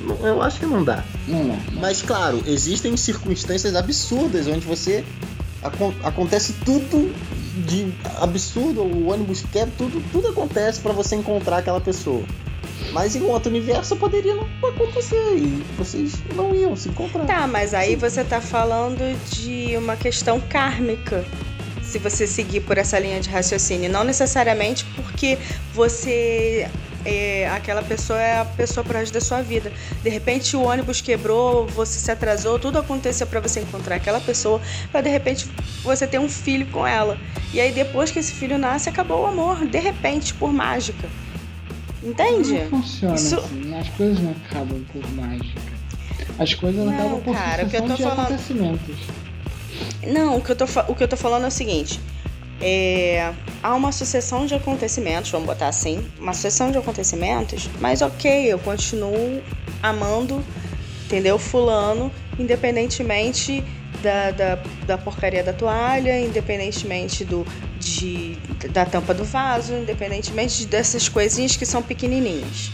D: eu acho que não dá.
C: Não.
D: Mas claro, existem circunstâncias absurdas onde você acontece tudo de absurdo, o ônibus quebra, tudo acontece pra você encontrar aquela pessoa. Mas em outro universo poderia não acontecer e vocês não iam se encontrar.
B: Tá, mas aí você tá falando de uma questão kármica. Se você seguir por essa linha de raciocínio, não necessariamente porque você aquela pessoa é a pessoa pro resto da sua vida. De repente o ônibus quebrou, você se atrasou, tudo aconteceu pra você encontrar aquela pessoa, pra de repente você ter um filho com ela. E aí depois que esse filho nasce, acabou o amor, de repente, por mágica. Entende?
C: Não funciona assim, as coisas não acabam por mágica. As coisas acabam por sucessão de acontecimentos.
B: Não, o que eu tô falando é o seguinte. Há uma sucessão de acontecimentos, vamos botar assim, uma sucessão de acontecimentos, mas ok, eu continuo amando, entendeu? Fulano, independentemente da porcaria da toalha, independentemente da tampa do vaso, independentemente dessas coisinhas que são pequenininhas.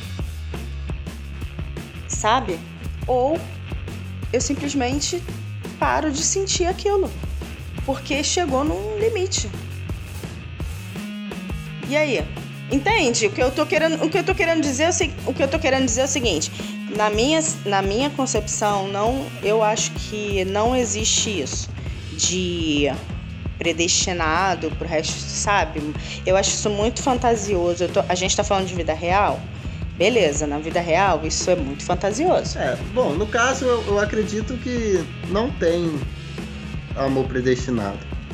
B: Sabe? Ou eu simplesmente paro de sentir aquilo, porque chegou num limite. E aí? Entende? O que eu tô querendo dizer é o seguinte: na minha concepção, eu acho que não existe isso de predestinado pro resto, sabe? Eu acho isso muito fantasioso. A gente tá falando de vida real? Beleza, na vida real isso é muito fantasioso.
D: Bom, no caso eu acredito que não tem amor predestinado.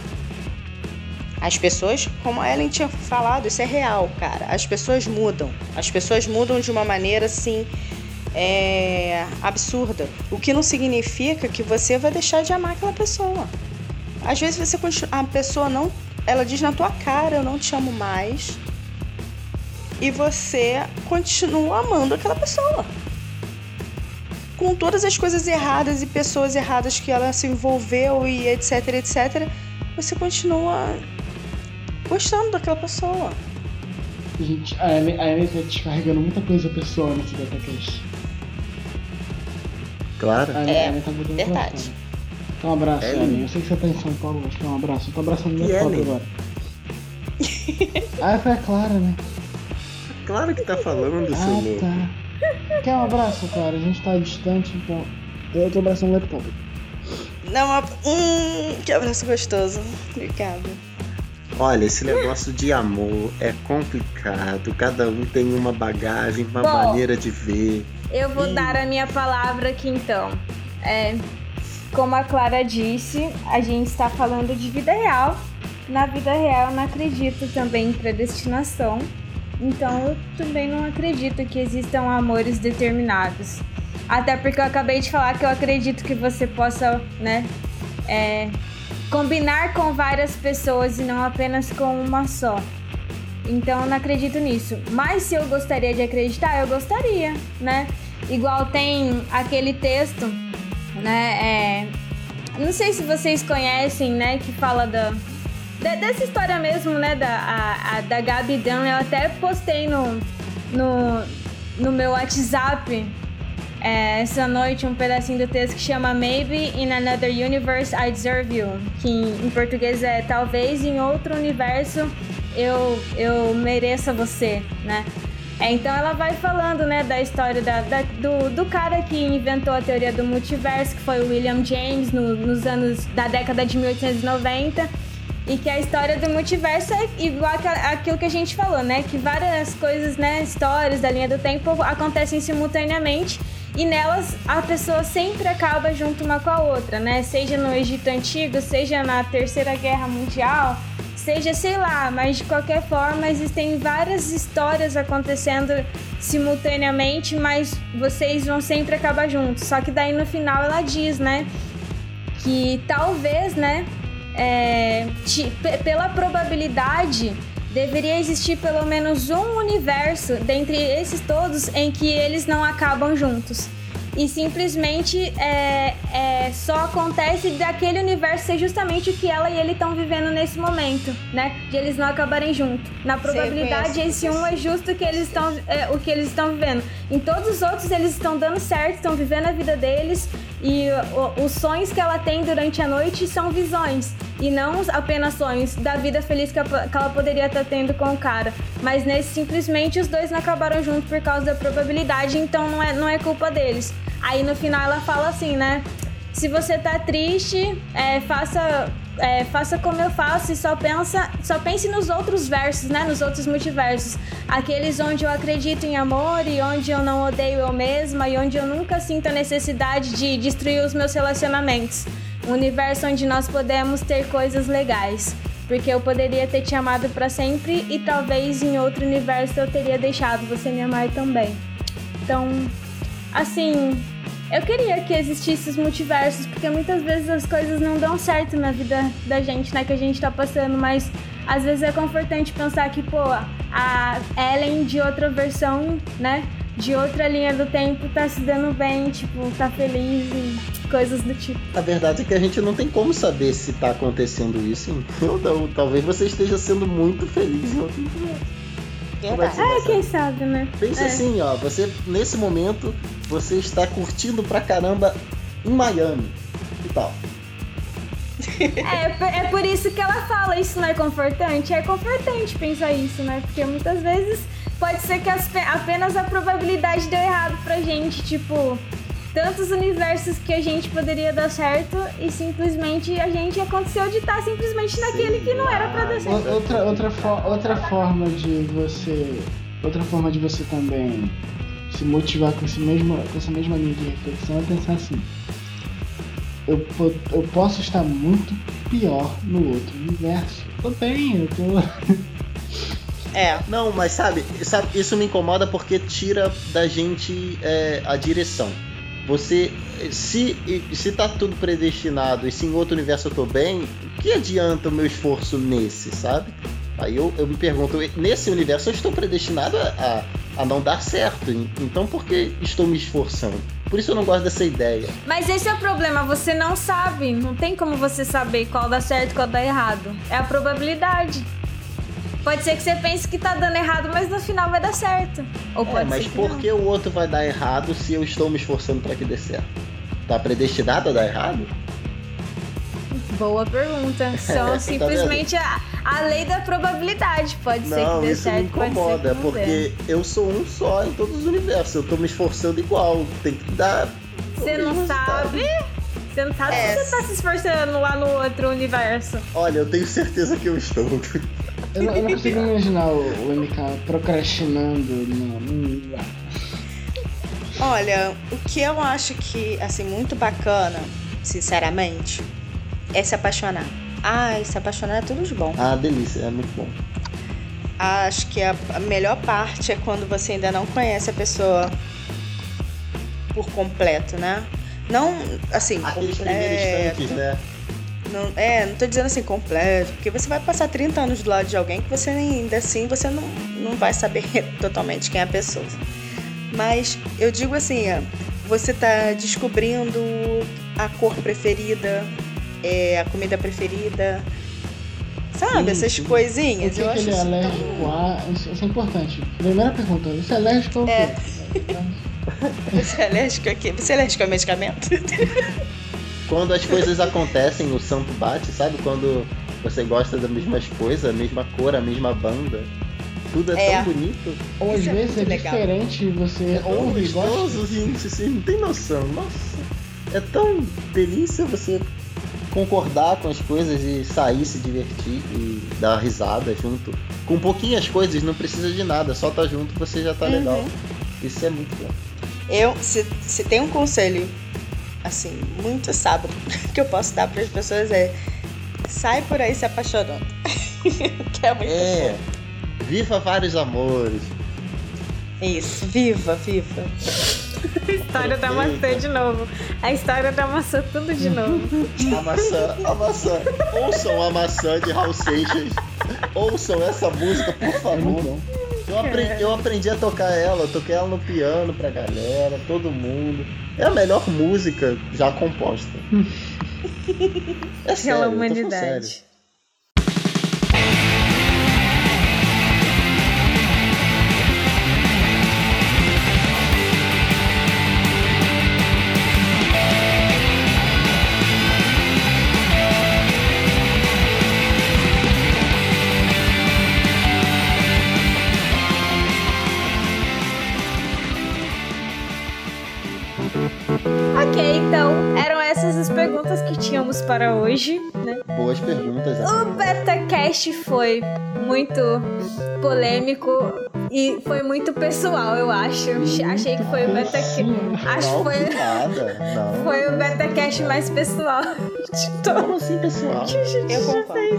B: As pessoas, como a Ellen tinha falado, isso é real, cara. As pessoas mudam. As pessoas mudam de uma maneira, assim, absurda. O que não significa que você vai deixar de amar aquela pessoa. Às vezes a pessoa não... Ela diz na tua cara, eu não te amo mais. E você continua amando aquela pessoa. Com todas as coisas erradas e pessoas erradas que ela se envolveu e etc, etc. Você continua gostando daquela pessoa.
C: Gente, a Ellen tá descarregando muita coisa pessoal nesse DataCast.
D: Claro.
C: A Ellen tá botando
B: verdade.
C: pra fora. Então um abraço, Ellen. Eu sei que você tá em São Paulo, mas um abraço. Eu tô abraçando meu próprio agora. Foi a Clara, né?
D: Claro que tá falando, seu louco.
C: Tá. Quer um abraço, Clara? A gente tá distante, então eu tô abraçando o laptop.
B: Não, que abraço gostoso. Obrigada.
D: Olha, esse negócio de amor é complicado. Cada um tem uma bagagem, uma maneira de ver.
A: Eu vou dar a minha palavra aqui então. Como a Clara disse, a gente está falando de vida real. Na vida real eu não acredito também em predestinação. Então eu também não acredito que existam amores determinados. Até porque eu acabei de falar que eu acredito que você possa, né, combinar com várias pessoas e não apenas com uma só. Então eu não acredito nisso. Mas se eu gostaria de acreditar, eu gostaria, né? Igual tem aquele texto, né? Não sei se vocês conhecem, né? Que fala dessa história mesmo, né? Da Gabi Dan. Eu até postei no meu WhatsApp essa noite um pedacinho do texto que chama Maybe in Another Universe I Deserve You, que em português é talvez em outro universo eu mereça você, né? Então ela vai falando, né, da história do cara que inventou a teoria do multiverso, que foi o William James nos anos da década de 1890, e que a história do multiverso é igual aquilo que a gente falou, né, que várias coisas, né, histórias da linha do tempo acontecem simultaneamente. E nelas a pessoa sempre acaba junto uma com a outra, né? Seja no Egito Antigo, seja na Terceira Guerra Mundial, seja, sei lá, mas de qualquer forma existem várias histórias acontecendo simultaneamente, mas vocês vão sempre acabar juntos. Só que daí no final ela diz, né, que talvez, né, pela probabilidade deveria existir pelo menos um universo dentre esses todos em que eles não acabam juntos. e simplesmente só acontece daquele universo ser justamente o que ela e ele estão vivendo nesse momento, né? De eles não acabarem juntos. Na probabilidade, esse um é justo o que eles estão vivendo. Em todos os outros, eles estão dando certo, estão vivendo a vida deles, e os sonhos que ela tem durante a noite são visões, e não apenas sonhos da vida feliz que ela poderia estar tendo com o cara. Mas nesse, simplesmente, os dois não acabaram juntos por causa da probabilidade, então não é culpa deles. Aí no final ela fala assim, né? Se você tá triste, faça como eu faço e só pense nos outros versos, né? Nos outros multiversos. Aqueles onde eu acredito em amor e onde eu não odeio eu mesma e onde eu nunca sinto a necessidade de destruir os meus relacionamentos. Um universo onde nós podemos ter coisas legais. Porque eu poderia ter te amado pra sempre e talvez em outro universo eu teria deixado você me amar também. Então, assim, eu queria que existissem os multiversos, porque muitas vezes as coisas não dão certo na vida da gente, né, que a gente tá passando, mas às vezes é confortante pensar que, pô, a Ellen de outra versão, né, de outra linha do tempo tá se dando bem, tipo, tá feliz e coisas do tipo.
D: A verdade é que a gente não tem como saber se tá acontecendo isso ou não. Talvez você esteja sendo muito feliz em outro universo.
A: Quem sabe, né?
D: Pensa assim, ó, você, nesse momento, você está curtindo pra caramba em Miami. Que tal?
A: É por isso que ela fala, isso não é confortante? É confortante pensar isso, né? Porque muitas vezes pode ser que apenas a probabilidade deu errado pra gente, tipo, tantos universos que a gente poderia dar certo e simplesmente a gente aconteceu de estar simplesmente naquele que não era pra dar certo.
C: Outra forma de você também se motivar com essa mesma linha de reflexão é pensar assim: eu posso estar muito pior no outro universo. Tô bem, eu tô...
D: Não, mas sabe, isso me incomoda porque tira da gente a direção. Você, se tá tudo predestinado e se em outro universo eu tô bem, o que adianta o meu esforço nesse, sabe? Aí eu me pergunto, nesse universo eu estou predestinado a não dar certo, então por que estou me esforçando? Por isso eu não gosto dessa ideia.
A: Mas esse é o problema, você não sabe, não tem como você saber qual dá certo e qual dá errado. É a probabilidade. Pode ser que você pense que tá dando errado, mas no final vai dar certo. Ou pode
D: mas
A: ser que
D: por que o outro vai dar errado se eu estou me esforçando para que dê certo? Tá predestinado a dar errado?
A: Boa pergunta. São simplesmente a lei da probabilidade. Pode ser que dê certo, pode ser que não dê.
D: Não, porque eu sou um só em todos os universos. Eu tô me esforçando igual. Tem que dar...
A: Você não sabe? Você não sabe se você tá se esforçando lá no outro universo.
D: Olha, eu tenho certeza que eu estou.
C: Eu não consigo imaginar o MK procrastinando.
B: Olha, o que eu acho que, assim, muito bacana, sinceramente, é se apaixonar. Se apaixonar é tudo de bom.
D: Delícia, é muito bom.
B: Acho que a melhor parte é quando você ainda não conhece a pessoa por completo, né? Não, assim...
D: Aqueles primeiros instantes, né?
B: Não tô dizendo assim completo, porque você vai passar 30 anos do lado de alguém que você ainda assim, você não vai saber totalmente quem é a pessoa. Mas eu digo assim, você tá descobrindo a cor preferida, a comida preferida, sabe? Essas coisinhas.
C: O que ele é alérgico a... Isso é importante. Primeira pergunta, você é alérgico ao quê?
B: Você é alérgico a quê? Você é alérgico a medicamento?
D: Quando as coisas acontecem, o santo bate, sabe? Quando você gosta das mesmas coisas, a mesma cor, a mesma banda. Tudo é tão bonito.
C: Ou às vezes é diferente, você ouve e gosta.
D: Gente, você não tem noção. Nossa, é tão delícia você concordar com as coisas e sair, se divertir e dar risada junto. Com pouquinhas coisas, não precisa de nada, só tá junto você já tá legal. Isso é muito bom.
B: Se tem um conselho, assim, muito sábado, que eu posso dar para as pessoas sai por aí se apaixonando. Que é muito bom.
D: Viva vários amores.
B: Isso, viva.
A: A história da maçã de novo. A história da maçã tudo de novo.
D: A maçã. Ouçam a maçã de Raul Seixas. Ouçam essa música, por favor. Eu aprendi a tocar ela, eu toquei ela no piano pra galera, todo mundo. É a melhor música já composta. É sério,
A: Pela
D: eu tô falando
A: humanidade.
D: sério.
A: Ok, então, eram essas as perguntas que tínhamos para hoje, né?
D: Boas perguntas.
A: O BetaCast foi muito polêmico e foi muito pessoal, eu acho. Achei que foi o BetaCast. Acho que
D: Não,
A: foi,
D: que nada. Não.
A: foi o BetaCast mais pessoal de todos.
D: Como assim, pessoal?
A: Que a gente
B: Eu
A: já
B: concordo.
A: fez.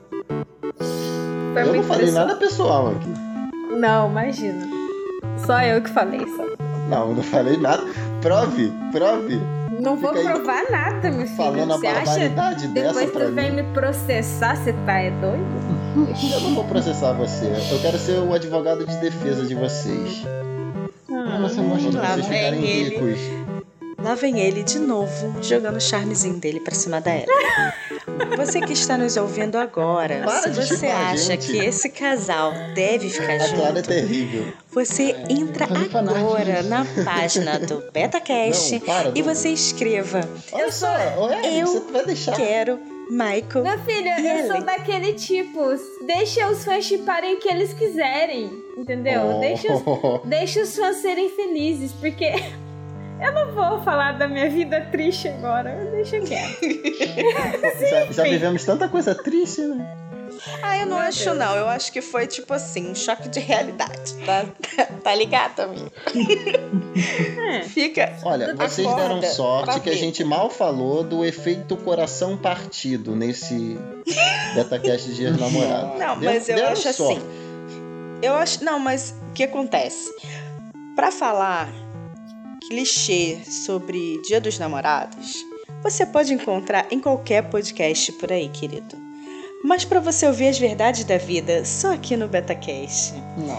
A: Foi
D: Eu não
A: muito
D: falei
A: pessoal.
D: nada pessoal aqui.
A: Não, imagina. Só eu que falei, só.
D: Não, eu não falei nada. Prove.
A: Não vou
D: Fica aí
A: provar nada, meu filho.
D: falando a
A: Você acha?
D: barbaridade dessa
A: Depois
D: pra
A: tu vem
D: mim.
A: me processar, você tá doido?
D: Eu não vou processar você. Eu quero ser o advogado de defesa de vocês.
C: Você mostra
D: Quando
B: Lá
D: vocês
B: vem
D: ficarem
B: ele.
D: ricos.
B: Lá vem ele de novo, jogando o charmezinho dele pra cima da Ellen. Você que está nos ouvindo agora,
D: Para
B: se
D: de
B: você
D: chipar a
B: acha
D: gente.
B: que esse casal deve ficar
D: A Clara é
B: junto,
D: terrível.
B: você entra
C: fazer fanart
B: agora
C: disso.
B: na página do BetaCast
D: Não, para,
B: e
D: não.
B: você escreva
D: Olha só, Ellen,
B: Eu
D: você vai deixar.
B: Quero Michael.
A: Meu filho,
B: E
A: eu sou
B: Ellen?
A: daquele tipo. Deixa os fãs chiparem o que eles quiserem. Entendeu?
D: Oh.
A: Deixa os fãs serem felizes, porque eu não vou falar da minha vida triste agora. Deixa quieto.
D: Já vivemos tanta coisa triste, né?
B: Ah, eu não
A: Meu
B: acho
A: Deus.
B: não. Eu acho que foi tipo assim, um choque de realidade, tá? Tá ligado, amigo? Fica.
D: Olha, vocês
B: Acorda
D: deram sorte
B: pra
D: que a
B: ver.
D: gente mal falou do efeito coração partido nesse BetaCast de Dias dos Namorados.
B: Não, mas eu
D: Deram
B: acho
D: sorte.
B: assim. Eu acho. Não, mas o que acontece? Pra falar clichê sobre Dia dos Namorados, você pode encontrar em qualquer podcast por aí, querido. Mas pra você ouvir as verdades da vida, só aqui no BetaCast.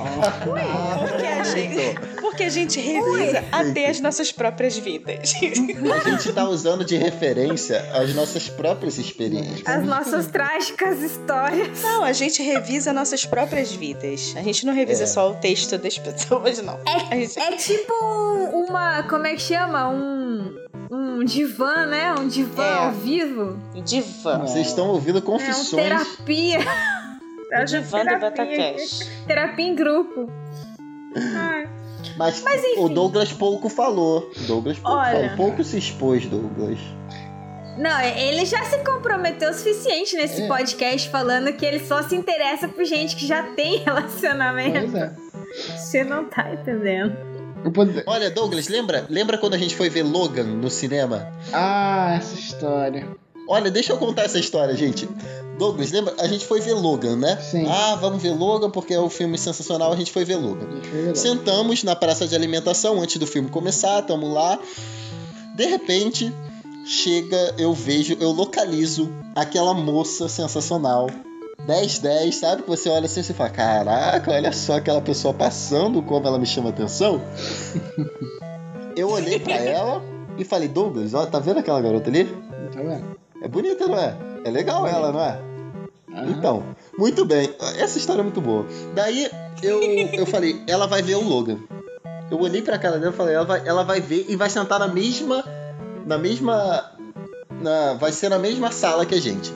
B: Porque a gente revisa até as nossas próprias vidas.
D: A gente tá usando de referência as nossas próprias experiências.
A: As nossas trágicas histórias.
B: Não, a gente revisa nossas próprias vidas. A gente não revisa só o texto das pessoas, não. A gente...
A: É tipo uma. Como é que chama? Um divã, né? Um divã
B: É.
A: ao vivo.
B: Divã.
D: Vocês estão ouvindo
A: É
D: confissões.
A: uma terapia.
B: O divã do BetaCast.
A: Terapia em grupo. Ai.
D: Mas
A: enfim.
D: o Douglas pouco falou.
A: Olha.
D: Pouco se expôs, Douglas.
A: Não, ele já se comprometeu o suficiente nesse podcast falando que ele só se interessa por gente que já tem relacionamento.
C: Pois é.
A: Você não tá entendendo.
D: Olha, Douglas, lembra quando a gente foi ver Logan no cinema?
C: Ah, essa história.
D: Olha, deixa eu contar essa história, gente. Douglas, lembra? A gente foi ver Logan, né?
C: Sim.
D: Ah, vamos ver Logan porque é um filme sensacional, a gente foi ver Logan. Sentamos na praça de alimentação antes do filme começar, tamo lá. De repente, chega, eu localizo aquela moça sensacional. 10-10, sabe? Que você olha assim e você fala, caraca, olha só aquela pessoa passando, como ela me chama atenção. Eu olhei pra ela e falei, Douglas, ó, tá vendo aquela garota ali?
C: Tá vendo?
D: É bonita, não é? É legal ela, não é?
C: Aham.
D: Então, muito bem. Essa história é muito boa. Daí, eu falei, ela vai ver o Logan. Eu olhei pra cara dela e falei, ela vai ver e vai sentar vai ser na mesma sala que a gente.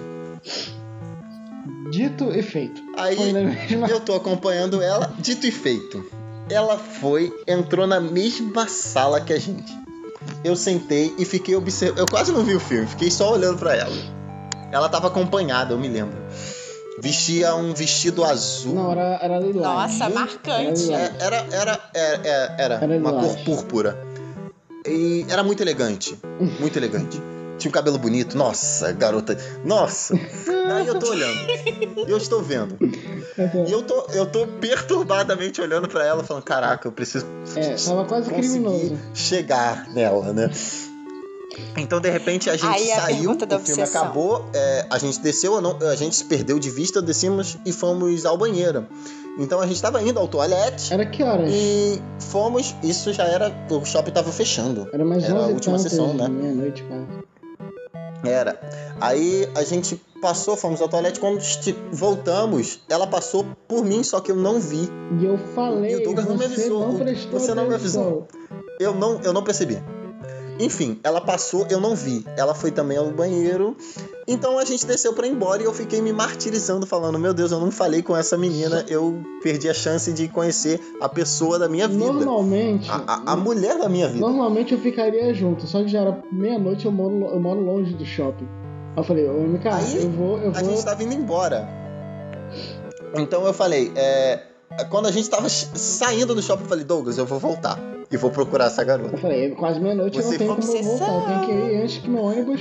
C: Dito e feito.
D: Aí,
C: Foi na mesma-
D: eu tô acompanhando ela, dito e feito. Ela entrou na mesma sala que a gente. Eu sentei e fiquei observando. Eu quase não vi o filme, fiquei só olhando pra ela. Ela tava acompanhada, eu me lembro. Vestia um vestido azul.
C: Não, era lilás.
B: Nossa, marcante.
C: Era lilás.
D: Era
C: Era
D: uma
C: lilás.
D: cor púrpura. E era muito elegante. Muito elegante. Tinha um cabelo bonito. Nossa, garota. Nossa. Aí eu tô olhando. Eu estou vendo. E eu tô perturbadamente olhando pra ela, falando, caraca, eu preciso
C: Tava quase
D: conseguir
C: criminoso.
D: chegar nela, né? Então, de repente, a gente
B: Aí a
D: saiu,
B: pergunta da
D: o filme
B: obsessão.
D: acabou, a gente desceu, a gente se perdeu de vista, descemos e fomos ao banheiro. Então a gente tava indo ao toalete
C: Era que horas?
D: e fomos. Isso já era. O shopping tava fechando.
C: Era mais
D: Era a
C: 11
D: última sessão, né?
C: meia-noite, quase.
D: Era. Aí a gente passou, fomos ao toalete. Quando voltamos, ela passou por mim, só que eu não vi.
C: E eu falei,
D: E o Douglas não me
C: você
D: avisou.
C: não prestou
D: Você não me
C: atenção.
D: avisou. Eu não percebi. Enfim, ela passou, eu não vi. Ela foi também ao banheiro. Então a gente desceu pra ir embora e eu fiquei me martirizando, falando: meu Deus, eu não falei com essa menina. Eu perdi a chance de conhecer a pessoa da minha vida.
C: Normalmente,
D: A mulher da minha vida.
C: normalmente eu ficaria junto, só que já era meia-noite, eu moro longe do shopping. Aí eu falei, ô MK,
D: Aí,
C: eu vou.
D: A gente tava indo embora. Então eu falei, quando a gente tava saindo do shopping, eu falei: Douglas, eu vou voltar e vou procurar essa garota.
C: Eu falei, quase meia-noite eu não
D: Você
C: tenho como eu
F: obsessão.
C: voltar, eu tenho que ir antes que meu ônibus.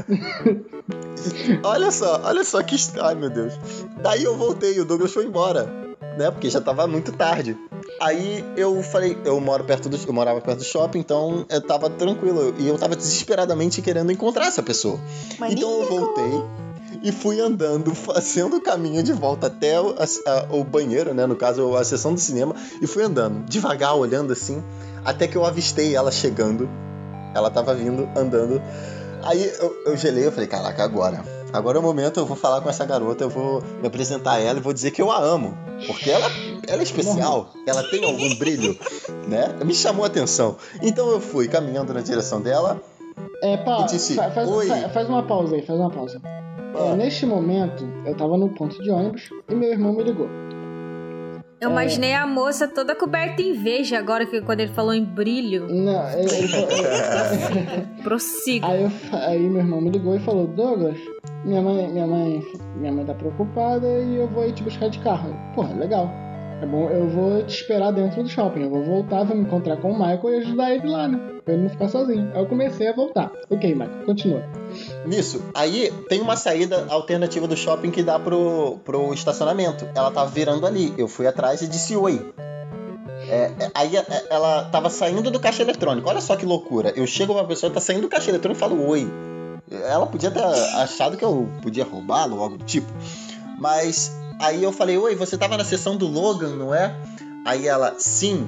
D: Olha só que. Ai, meu Deus. Daí eu voltei, o Douglas foi embora, né? Porque já tava muito tarde. Aí eu falei, eu morava perto do shopping, então eu tava tranquilo. E eu tava desesperadamente querendo encontrar essa pessoa. Então eu voltei e fui andando, fazendo o caminho de volta até o banheiro, né? No caso, a sessão do cinema. E fui andando, devagar, olhando assim, até que eu avistei ela chegando. Ela tava vindo, andando. Aí eu gelei, eu falei: caraca, agora é o momento, eu vou falar com essa garota, eu vou me apresentar a ela e vou dizer que eu a amo. Porque ela é especial, ela tem algum brilho, né? Me chamou a atenção. Então eu fui caminhando na direção dela.
C: Pá,
D: E disse,
C: faz uma pausa aí,
D: Ah.
C: Neste momento, eu tava no ponto de ônibus e meu irmão me ligou.
A: Eu imaginei a moça toda coberta em veja agora, que quando ele falou em brilho.
C: Não, ele falou...
A: Prossiga.
C: Aí meu irmão me ligou e falou: Douglas, minha mãe tá preocupada e eu vou ir te buscar de carro. Porra, legal. É bom, eu vou te esperar dentro do shopping. Eu vou voltar, vou me encontrar com o Michael e ajudar ele lá, né? Pra ele não ficar sozinho. Aí eu comecei a voltar. Ok, Michael, continua.
D: Nisso, aí tem uma saída alternativa do shopping que dá pro estacionamento. Ela tava virando ali. Eu fui atrás e disse oi. Aí ela tava saindo do caixa eletrônico. Olha só que loucura. Eu chego pra pessoa que tá saindo do caixa eletrônico e falo oi. Ela podia ter achado que eu podia roubá-lo ou algo do tipo. Mas aí eu falei: oi, você tava na sessão do Logan, não é? Aí ela: sim.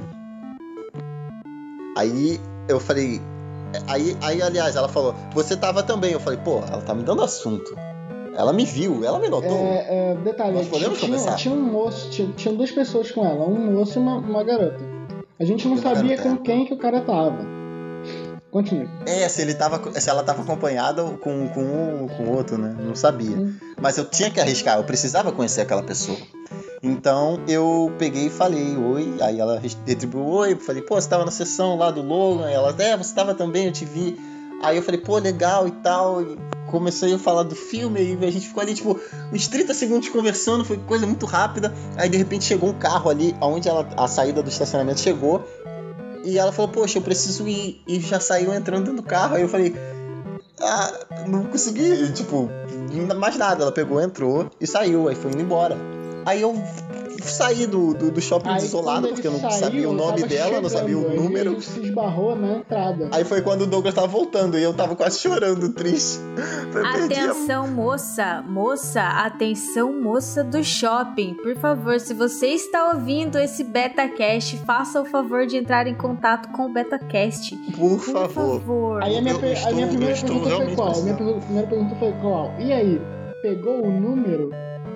D: Aí eu falei... Aí, aliás, ela falou: você tava também. Eu falei: pô, ela tá me dando assunto. Ela me viu, ela me notou.
C: Detalhe,
D: Nós podemos conversar?
C: tinha um moço, tinha duas pessoas com ela, um moço e uma garota. A gente não
D: Uma
C: sabia
D: garota.
C: com quem que o cara tava. Continue.
D: Se ela tava acompanhada com um ou com outro, né? Não sabia. Mas eu tinha que arriscar, eu precisava conhecer aquela pessoa. Então eu peguei e falei oi. Aí ela retribuiu oi. Falei: pô, você tava na sessão lá do Logan? Aí ela: você tava também, eu te vi. Aí eu falei: pô, legal e tal. E comecei a falar do filme. E a gente ficou ali, tipo, uns 30 segundos conversando. Foi coisa muito rápida. Aí de repente chegou um carro ali, onde a saída do estacionamento chegou. E ela falou: poxa, eu preciso ir. E já saiu entrando no carro. Aí eu falei: não consegui, tipo, mais nada. Ela pegou, entrou e saiu. Aí foi indo embora. Aí eu saí do shopping desolado, porque eu não sabia o nome dela, não sabia o número.
C: A gente se esbarrou na entrada.
D: Aí foi quando o Douglas tava voltando e eu tava quase chorando, triste.
A: Atenção, moça. Atenção, moça do shopping. Por favor, se você está ouvindo esse BetaCast, faça o favor de entrar em contato com o BetaCast.
D: Por favor.
C: Aí a minha primeira pergunta foi qual? Minha primeira pergunta foi qual? E aí, pegou o número?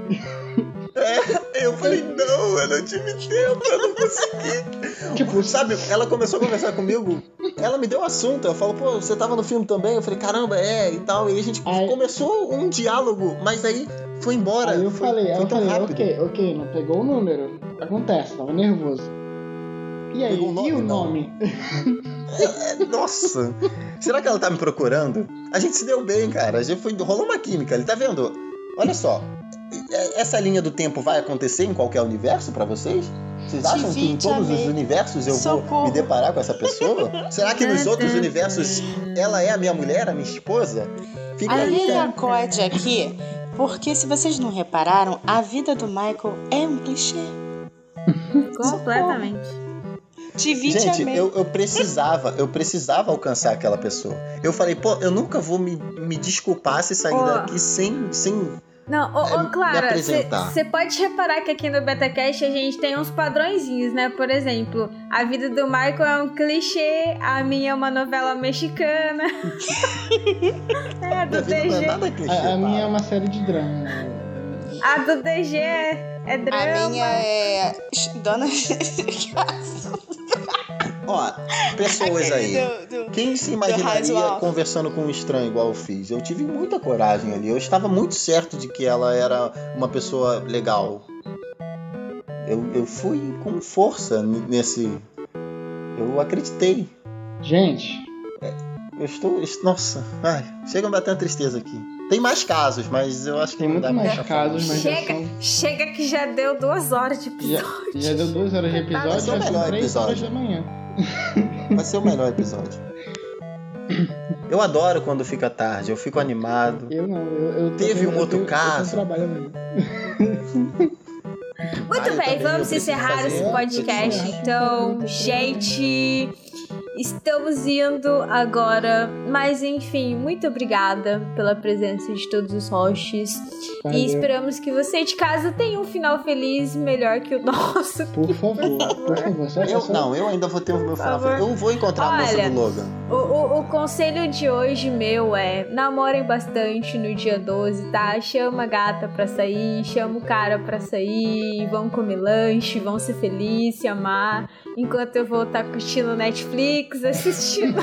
D: Eu falei: não, eu não tive tempo, eu não consegui.
C: Tipo,
D: sabe, ela começou a conversar comigo, ela me deu um assunto, ela falou: pô, você tava no filme também? Eu falei: caramba, e tal. E aí a gente começou um diálogo, mas aí foi embora.
C: Aí eu falei,
D: rápido.
C: ok, não pegou o número. Acontece, tava nervoso. E aí, e o nome?
D: Nossa, será que ela tá me procurando? A gente se deu bem, cara, rolou uma química, ele tá vendo? Olha só, essa linha do tempo vai acontecer em qualquer universo pra vocês? Vocês acham que em todos os universos eu vou me deparar com essa pessoa? Será que nos outros universos ela é a minha mulher, a minha esposa? Fica
B: A
D: aí,
B: Lilian
D: cara.
B: acode aqui, porque se vocês não repararam, a vida do Michael é um clichê.
A: Completamente.
B: Divide
D: Gente,
B: a meia.
D: eu precisava alcançar aquela pessoa. Eu falei: pô, eu nunca vou me desculpar se sair daqui sem
A: Não,
D: me
A: Clara,
D: apresentar.
A: você pode reparar que aqui no BetaCast a gente tem uns padrõezinhos, né? Por exemplo, a vida do Michael é um clichê, a minha é uma novela mexicana.
D: Minha vida
A: Do
D: não é
A: DG.
D: nada clichê,
C: A minha é
D: para.
C: uma série de drama.
A: A do DG é drama.
B: A minha é Dona
D: Ó, pessoas aí.
B: do
D: Quem se
B: Raizual.
D: imaginaria conversando com um estranho igual eu fiz? Eu tive muita coragem ali. Eu estava muito certo de que ela era uma pessoa legal. Eu fui com força nesse... Eu acreditei.
C: Gente,
D: Eu estou... Nossa, ai, chega a bater uma tristeza aqui. Tem mais casos, mas eu acho que
C: tem
D: não
C: muito
D: dá
C: mais
D: pra
C: casos, mas já
A: Chega,
C: são...
A: chega que já deu 2 horas de episódio.
C: Já deu 2 horas de episódio,
D: Vai ser o
C: já são
D: melhor
C: 3 horas
D: episódio.
C: da manhã.
D: Vai ser o melhor episódio. Eu adoro quando fica tarde, eu fico animado.
C: Eu não, eu
D: Teve um outro
C: eu
D: caso.
C: trabalho amanhã.
A: Muito
D: eu
A: bem,
D: também, eu
A: vamos
D: preciso
A: encerrar
D: fazer.
A: esse podcast. Então, gente, estamos indo agora. Mas enfim, muito obrigada pela presença de todos os hosts.
C: Valeu.
A: E esperamos que você de casa tenha um final feliz melhor que o nosso.
C: Por favor. Só,
D: Eu ainda vou ter o meu final.
A: favor.
D: Eu vou encontrar a moça
A: Olha,
D: do Logan.
A: O conselho de hoje meu é: namorem bastante no dia 12, tá? Chama a gata pra sair, chama o cara pra sair, vão comer lanche, vão ser felizes, se amar, enquanto eu vou estar curtindo Netflix, assistindo,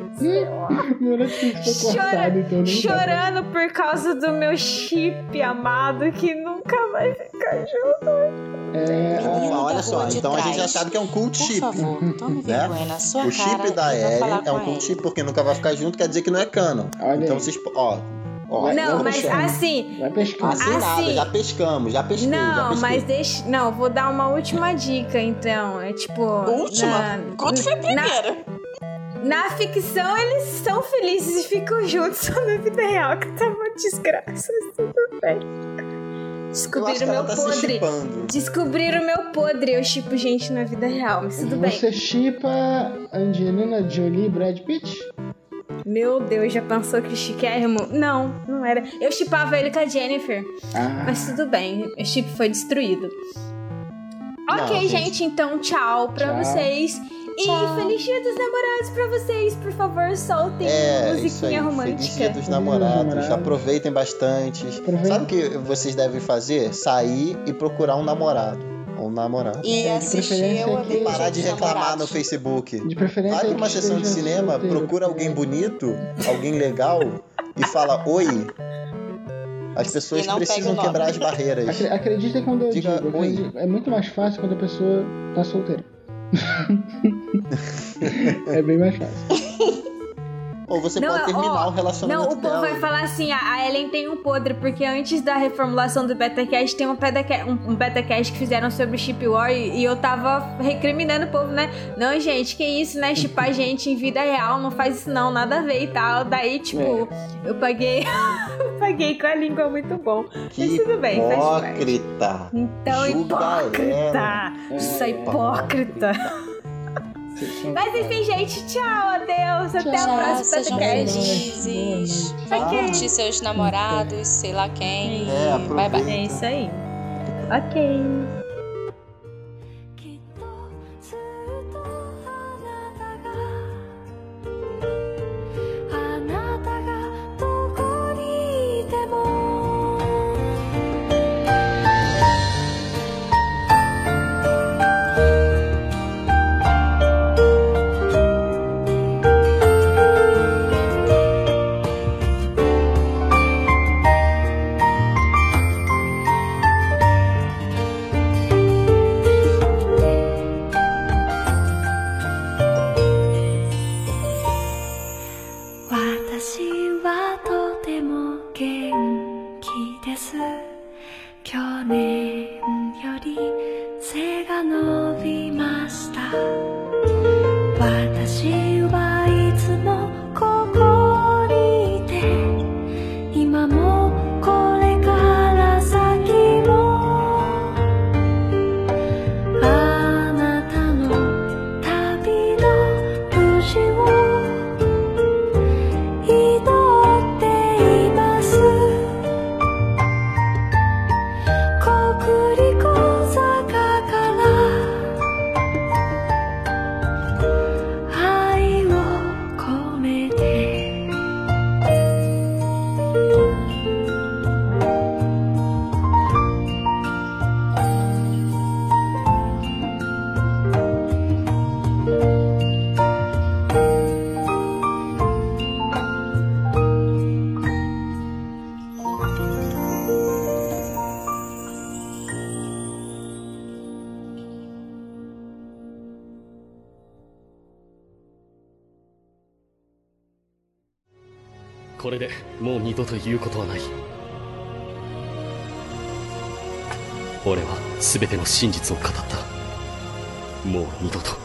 C: Meu Netflix foi cortado, então nem dá.
A: chorando por causa do meu chip amado que nunca vai ficar junto.
B: Menina
D: Olha
B: da
D: só,
B: rua de
D: então a gente já
B: trás.
D: sabe que é um cult
B: Por
D: chip.
B: favor, tome
D: Né?
B: vergonha na sua
D: O
B: cara
D: chip da
B: e vá
D: Ellen
B: falar
D: é um
B: com
D: cult
B: ele.
D: chip porque nunca vai ficar junto, quer dizer que não é canon.
C: Olha
D: Então
C: aí.
D: vocês. Ó,
A: Não,
C: vamos
A: mas
C: pescar.
A: assim.
C: Vai pescar.
D: assim nada,
A: assim-
D: já pesquei, já
A: Não,
D: pesquei.
A: mas deixa. Não, vou dar uma última dica, então. É tipo.
B: Última? Quanto foi a primeira?
A: Na ficção, eles são felizes e ficam juntos. Só na vida real que tá uma desgraça. Mas tudo bem.
D: Eu acho
A: Descobriram
D: que
A: o
D: ela
A: meu
D: tá se
A: podre.
D: chipando.
A: Descobriram o meu podre. Eu chipo gente na vida real, mas tudo bem.
C: Você chipa Angelina Jolie e Brad Pitt?
A: Meu Deus, já pensou que chiquérrimo? Não, não era. Eu chipava ele com a Jennifer. Mas tudo bem, o chip foi destruído.
D: Não,
A: Ok,
D: gente.
A: gente, então tchau pra
C: Tchau.
A: vocês. E feliz dia dos namorados pra vocês. Por favor, soltem
D: É, isso aí.
A: musiquinha
D: Feliz dia
A: romântica.
D: dos
C: Dia
D: namorados.
C: dos namorados.
D: Aproveitem bastante.
C: Aproveita.
D: Sabe o que vocês devem fazer? Sair e procurar um namorado. Ou um namorado.
B: E
C: de
B: assistir
C: preferência
B: Eu
C: que-
B: Odeio
D: Parar de
B: Gente
D: reclamar
B: Namorados.
D: no Facebook.
C: De preferência
D: Vai pra
C: que
D: uma sessão de
C: esteja
D: cinema,
C: solteiro,
D: procura
C: porque-
D: alguém bonito, alguém legal e fala oi. As pessoas
B: E não
D: precisam
B: pega o nome.
D: quebrar as barreiras.
C: Acreditem quando eu
D: Diga
C: digo.
D: oi.
C: É muito mais fácil quando a pessoa tá solteira. É bem mais fácil.
D: Ou você
A: Não,
D: pode terminar
A: ó,
D: o relacionamento
A: Não, o povo
D: dela.
A: vai falar assim, a Ellen tem um podre, porque antes da reformulação do BetaCast tem um BetaCast que fizeram sobre Chip War e eu tava recriminando o povo, né? Não, gente, que isso, né? Chipar gente em vida real, não faz isso não, nada a ver e tal. Daí, tipo, eu paguei paguei com a língua muito bom.
D: Que
A: Mas tudo bem, faz parte.
D: hipócrita.
A: Então,
D: Julga
A: hipócrita!
D: ela.
A: Isso é hipócrita! Mas enfim, gente, tchau, adeus, até o
C: Tchau,
A: próximo
B: sejam
A: BetaCast.
B: felizes.
A: Ok.
B: Vai curtir seus namorados, sei lá quem.
D: É,
B: e bye bye.
A: É isso aí. Ok.
F: きっとずっとあなたがどこにいても私はとても元気です去年より背が伸びました私はいつもここにいて今もこれから先もあなたの旅の無事を祈っています
G: これでもう二度と言うことはない。俺は全ての真実を語った。もう二度と。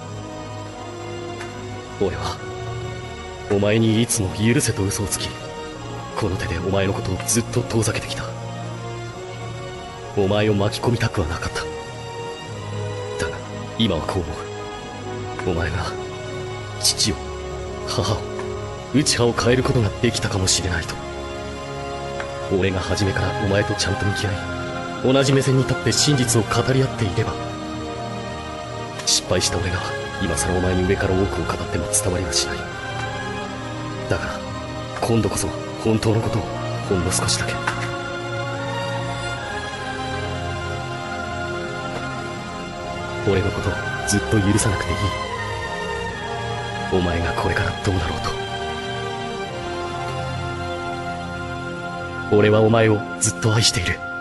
G: 俺はお前にいつも許せと嘘をつき、この手でお前のことをずっと遠ざけてきた。お前を巻き込みたくはなかった。だが今はこう思う。お前が父を母を内葉を変えることができたかもしれないと。俺が初めからお前とちゃんと向き合い、同じ目線に立って真実を語り合っていれば、失敗した俺が今更お前に上から多くを語っても伝わりはしない。だから今度こそ本当のことをほんの少しだけ。俺のことをずっと許さなくていい。お前がこれからどうなろうと。俺はお前をずっと愛している。